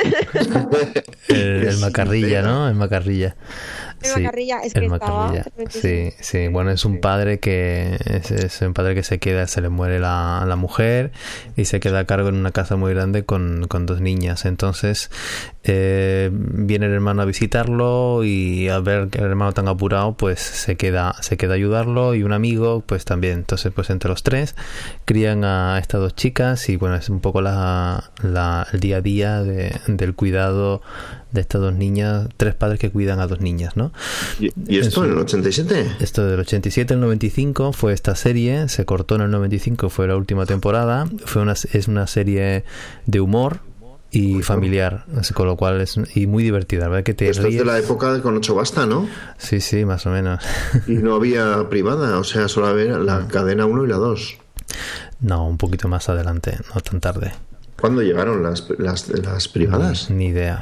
el, el Macarrilla, ¿no? El Macarrilla. El sí, Macarrilla, es que el Macarrilla. Estaba... Sí, sí, bueno, es un padre que es, es un padre que se queda, se le muere la, la mujer y se queda a cargo en una casa muy grande con, con dos niñas. Entonces eh, viene el hermano a visitarlo y al ver que el hermano tan apurado, pues se queda, se queda a ayudarlo, y un amigo, pues también. Entonces, pues entre los tres crían a estas dos chicas y bueno, es un poco la, la el día a día de, del cuidado de estas dos niñas, tres padres que cuidan a dos niñas, ¿no? ¿Y, y esto en, su, en el ochenta y siete? Esto del ochenta y siete al noventa y cinco fue esta serie, se cortó en el noventa y cinco, fue la última temporada, fue una, es una serie de humor y familiar, con lo cual es y muy divertida, ¿verdad? Que te Esto ríes. Es de la época de Con ocho basta, ¿no? Sí, sí, más o menos. Y no había privada, o sea, solo había la no. cadena uno y la dos. No, un poquito más adelante, no tan tarde. ¿Cuándo llegaron las, las, las privadas? Ni, ni idea.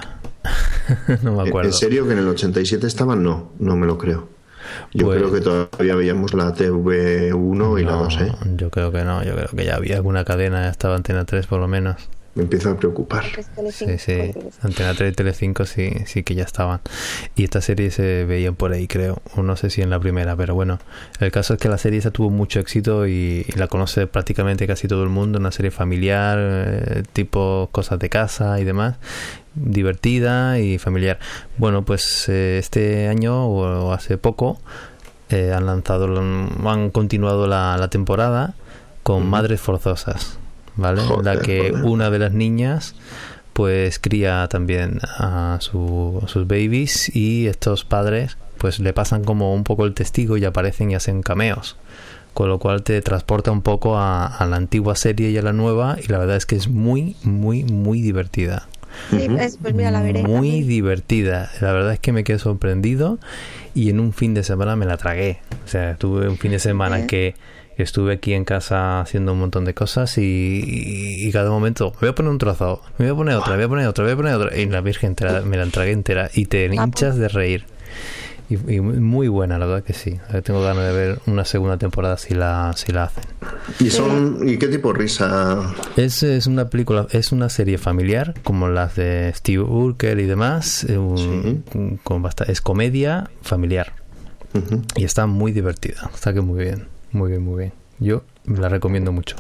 No me acuerdo. ¿En serio que en el ochenta y siete estaban? No, no me lo creo. Yo pues, creo que todavía veíamos la T V uno y no, la dos, ¿eh? Yo creo que no, yo creo que ya había alguna cadena, estaba Antena tres por lo menos. Me empiezo a preocupar. Sí, sí, Antena tres y Telecinco sí, sí que ya estaban. Y esta serie se veía por ahí, creo. No sé si en la primera, pero bueno. El caso es que la serie esa tuvo mucho éxito y, y la conoce prácticamente casi todo el mundo. Una serie familiar, eh, tipo cosas de casa y demás. Divertida y familiar. Bueno, pues eh, este año o hace poco eh, han lanzado, han continuado la, la temporada con mm. Madres Forzosas. ¿Vale? Joder, la que joder. Una de las niñas pues cría también a, su, a sus babies y estos padres pues le pasan como un poco el testigo y aparecen y hacen cameos, con lo cual te transporta un poco a, a la antigua serie y a la nueva, y la verdad es que es muy muy muy divertida. Sí, pues, pues mira, la veré. Muy también. divertida, la verdad es que me quedé sorprendido y en un fin de semana me la tragué. O sea, tuve un fin de semana ¿Eh? que estuve aquí en casa haciendo un montón de cosas y, y, y cada momento me voy a poner un trozo, me voy a poner otra, me voy a poner otra, me voy a poner otra, y la Virgen entera, me la tragué entera y te hinchas de reír. Y, y muy buena, la verdad que sí. Tengo ganas de ver una segunda temporada si la si la hacen. ¿Y son y qué tipo de risa? Es, es una película, es una serie familiar como las de Steve Urkel y demás. Un, sí. con bastante, es comedia familiar. Uh-huh. Y está muy divertida. Está que muy bien. Muy bien, muy bien. Yo la recomiendo mucho.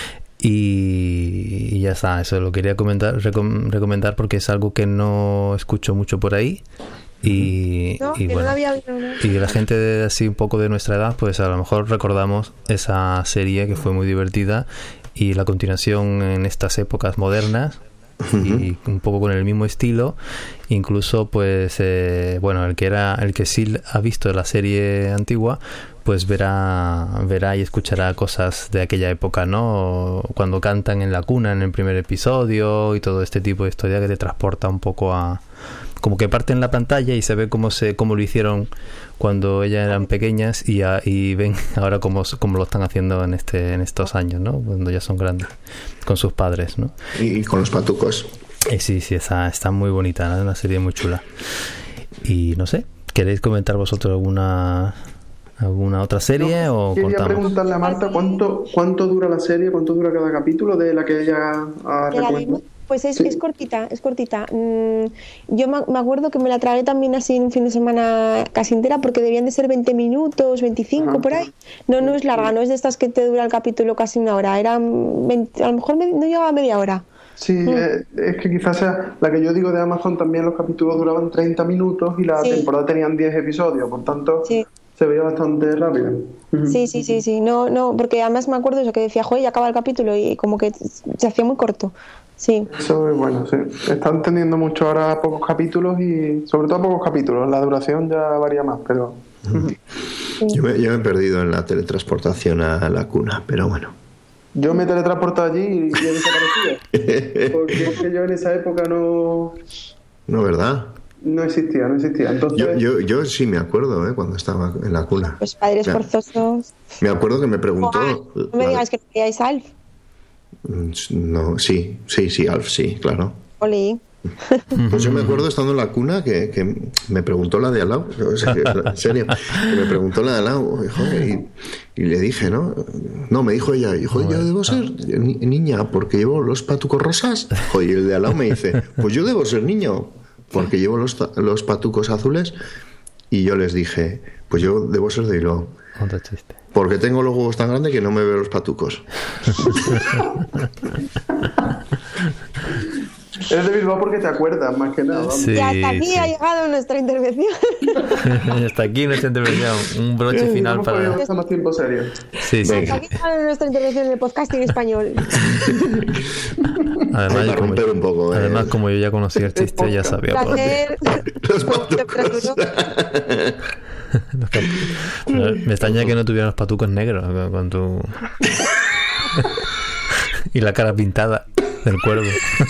Y, y ya está, eso lo quería comentar, recom- recomendar porque es algo que no escucho mucho por ahí. Y, no, y que bueno, no había oído, ¿no? Y la gente de así un poco de nuestra edad, pues a lo mejor recordamos esa serie que fue muy divertida, y la continuación en estas épocas modernas y un poco con el mismo estilo. Incluso pues eh, bueno, el que era el que sí ha visto la serie antigua pues verá verá y escuchará cosas de aquella época, ¿no? Cuando cantan en la cuna en el primer episodio y todo este tipo de historia que te transporta un poco a, como que parte en la pantalla y se ve cómo se cómo lo hicieron cuando ellas eran pequeñas y, a, y ven ahora cómo, cómo lo están haciendo en este en estos años, ¿no? Cuando ya son grandes con sus padres, ¿no? Y con los patucos. Eh, sí, sí, está, está muy bonita, ¿no? Una serie muy chula. Y no sé, ¿queréis comentar vosotros alguna alguna otra serie no, o quería contamos? Preguntarle a Marta cuánto cuánto dura la serie, cuánto dura cada capítulo de la que ella ha recomendado. Pues es, sí. es cortita, es cortita. Mm, yo me acuerdo que me la tragué también así en un fin de semana casi entera porque debían de ser veinte minutos, veinticinco, ajá, por ahí. No, no es larga, no es de estas que te dura el capítulo casi una hora. Era veinte, a lo mejor me, no llegaba a media hora. Sí, mm. eh, es que quizás sea la que yo digo de Amazon, también los capítulos duraban treinta minutos y la sí. temporada tenían diez episodios, por tanto sí. se veía bastante rápido. Sí, sí, sí, sí, no, no, porque además me acuerdo eso que decía, joder, ya acaba el capítulo y como que se hacía muy corto. Sí. Eso es bueno, sí. Están teniendo mucho ahora a pocos capítulos y sobre todo a pocos capítulos. La duración ya varía más, pero... yo, me, yo me he perdido en la teletransportación a la cuna, pero bueno. Yo me teletransporto allí y he desaparecido. Porque es que yo en esa época no... No, ¿verdad? No existía, no existía. Entonces... Yo, yo, yo sí me acuerdo, ¿eh? Cuando estaba en la cuna. Los padres me, forzosos. Me acuerdo que me preguntó... Oh, no me digas que veíais Alf. No, sí, sí, sí, Alf, sí, claro. Oli. Pues yo me acuerdo estando en la cuna que, que me preguntó la de al lado, o sea, que, en serio, que me preguntó la de al lado, y, y le dije, ¿no? No, me dijo ella, hijo, yo debo ser ni, niña porque llevo los patucos rosas. Y el de al lado me dice, pues yo debo ser niño porque llevo los, los patucos azules. Y yo les dije, pues yo debo ser de hilo. Otro chiste. Porque tengo los huevos tan grandes que no me veo los patucos. Eres de Bilbao porque te acuerdas, más que nada. Sí, y hasta aquí sí. ha llegado nuestra intervención. Hasta aquí nuestra intervención. Un broche sí, final para... No más tiempo serio. Sí, sí. Hasta aquí está nuestra intervención en el podcasting español. Además, para romper como, un poco, además eh. como yo ya conocía el chiste, ya sabía por dónde. Los patucos. Me extraña que no tuvieran los patucos negros con tu... y la cara pintada del cuervo.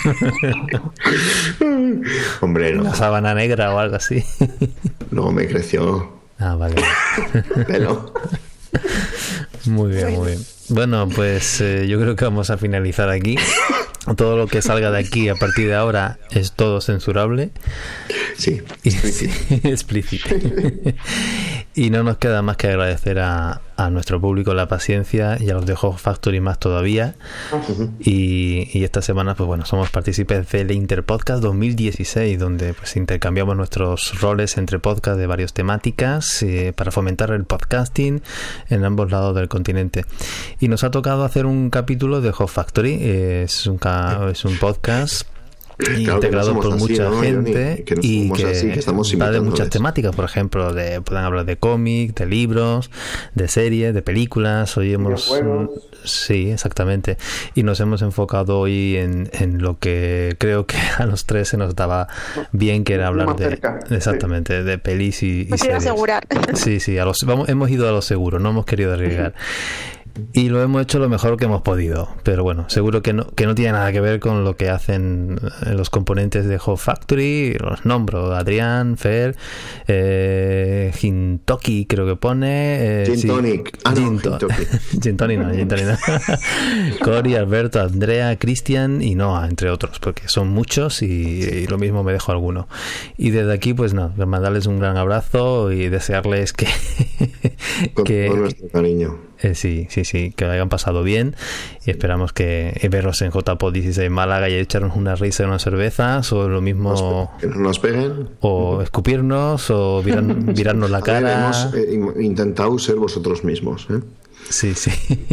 Hombre, no. Una sábana negra o algo así. No, me creció. Ah, vale. Pelo. Muy bien, muy bien. Bueno, pues eh, yo creo que vamos a finalizar aquí. Todo lo que salga de aquí a partir de ahora es todo censurable. Sí, explícito. Explícito. Y no nos queda más que agradecer a, a nuestro público la paciencia y a los de Hog Factory más todavía. Uh-huh. Y, y esta semana, pues bueno, somos partícipes del Interpodcast dos mil dieciséis, donde pues intercambiamos nuestros roles entre podcasts de varias temáticas eh, para fomentar el podcasting en ambos lados del continente. Y nos ha tocado hacer un capítulo de Hog Factory. Eh, es un ca- es un podcast claro, integrado no por así, mucha ¿no, gente que no y que, así, que estamos va de muchas temáticas, por ejemplo, de pueden hablar de cómics, de libros, de series, de películas. Hoy hemos sí, exactamente, y nos hemos enfocado hoy en, en lo que creo que a los tres se nos daba bien, que era hablar de cerca, exactamente sí. de pelis y, y series. Asegurar. Sí, sí, a los, vamos, hemos ido a lo seguro, no hemos querido arriesgar. Y lo hemos hecho lo mejor que hemos podido, pero bueno, seguro que no, que no tiene nada que ver con lo que hacen los componentes de Hog Factory. Los nombro: Adrián, Fer, eh, Gintoki creo que pone, eh, Gin sí, Tonic, ah, Gin, no, to- Gin Tonic no, Gin Tonic no. Cory, Alberto, Andrea, Cristian y Noah, entre otros, porque son muchos y, y lo mismo me dejo alguno. Y desde aquí, pues no, mandarles un gran abrazo y desearles que con que, todo nuestro cariño. Eh, sí, sí, sí, que lo hayan pasado bien y esperamos que eh, verlos en J P O D dieciséis Málaga y echarnos una risa y unas cervezas o lo mismo, que no nos peguen o escupirnos o virar, virarnos la cara. Ver, hemos eh, intentado ser vosotros mismos, ¿eh? Sí, sí.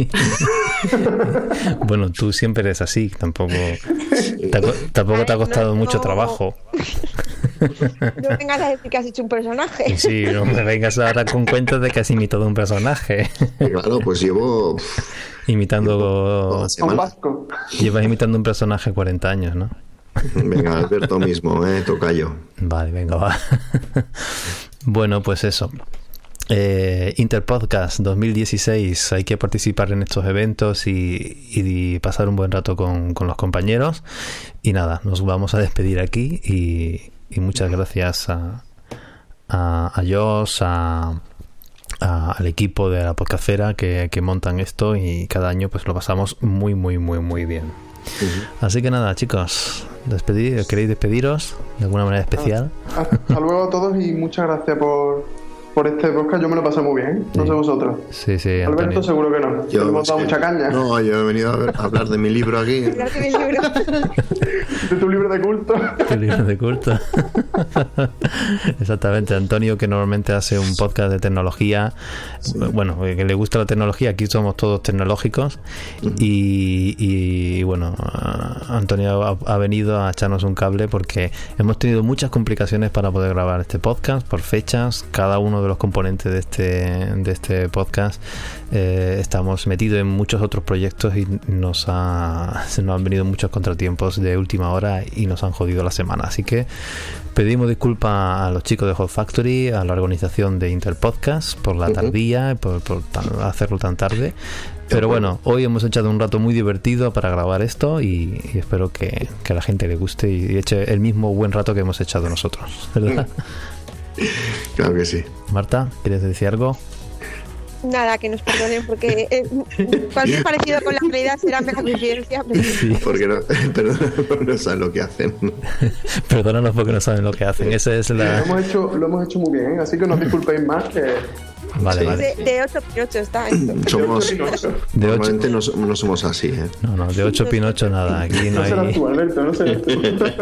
Bueno, tú siempre eres así, tampoco te ha, tampoco te ha costado no, mucho no. trabajo. No vengas a decir que has hecho un personaje. Sí, no me vengas ahora con cuentos de que has imitado un personaje. Claro, pues llevo imitando un vasco. Llevas imitando un personaje cuarenta años, ¿no? Venga, Alberto mismo, eh, tocayo. Vale, venga, va. Bueno, pues eso. Eh, Interpodcast dos mil dieciséis, hay que participar en estos eventos y, y pasar un buen rato con, con los compañeros. Y nada, nos vamos a despedir aquí y, y muchas gracias a, a, a Josh, a, a, al equipo de la podcastera que, que montan esto, y cada año pues lo pasamos muy, muy, muy, muy bien. Uh-huh. Así que nada, chicos, despedir, ¿queréis despediros de alguna manera especial? Hasta luego a todos y muchas gracias por, por este podcast. Yo me lo pasé muy bien, no sí. sé vosotros. Sí, sí, Alberto, Antonio. seguro que no. Yo, le hemos dado sí. mucha caña. No, yo he venido a, ver, a hablar de mi libro aquí. Hablar de mi libro. De tu libro de culto. Tu libro de culto. Exactamente. Antonio, que normalmente hace un podcast de tecnología, sí. Bueno, que le gusta la tecnología, aquí somos todos tecnológicos. Uh-huh. y, y bueno, Antonio ha, ha venido a echarnos un cable porque hemos tenido muchas complicaciones para poder grabar este podcast por fechas. Cada uno de los componentes de este, de este podcast eh, estamos metidos en muchos otros proyectos y nos, ha, se nos han venido muchos contratiempos de última hora y nos han jodido la semana. Así que pedimos disculpas a los chicos de Hot Factory, a la organización de Interpodcast por la tardía, por, por tan, hacerlo tan tarde. Pero bueno, hoy hemos echado un rato muy divertido para grabar esto y, y espero que, que a la gente le guste y eche el mismo buen rato que hemos echado nosotros, ¿verdad? Claro que sí. Marta, ¿quieres decir algo? Nada, que nos perdonen porque eh, cualquier parecido con la realidad será mera coincidencia. Pero... Sí. Porque no, perdónanos porque no saben lo que hacen. Perdónanos porque no saben lo que hacen. Esa es la... Lo hemos hecho, lo hemos hecho muy bien, así que no os disculpéis más que... Vale, sí. vale. De, de ocho pinocho está esto. Somos, de ocho de normalmente no, no somos así, ¿eh? No, no, de ocho pinocho nada. Aquí no, no hay... serás tú, Alberto, no serás tú.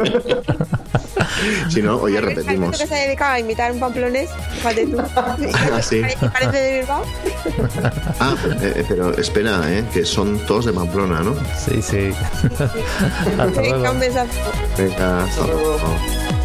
Si no, oye, Alberto, repetimos. que se ha dedicado a imitar un pamplonés, fíjate tú. Ah, sí. Parece de Bilbao. Ah, eh, pero espera, ¿eh? Que son todos de Pamplona, ¿no? Sí, sí. Hasta luego. Venga, un besazo. Venga, hasta luego.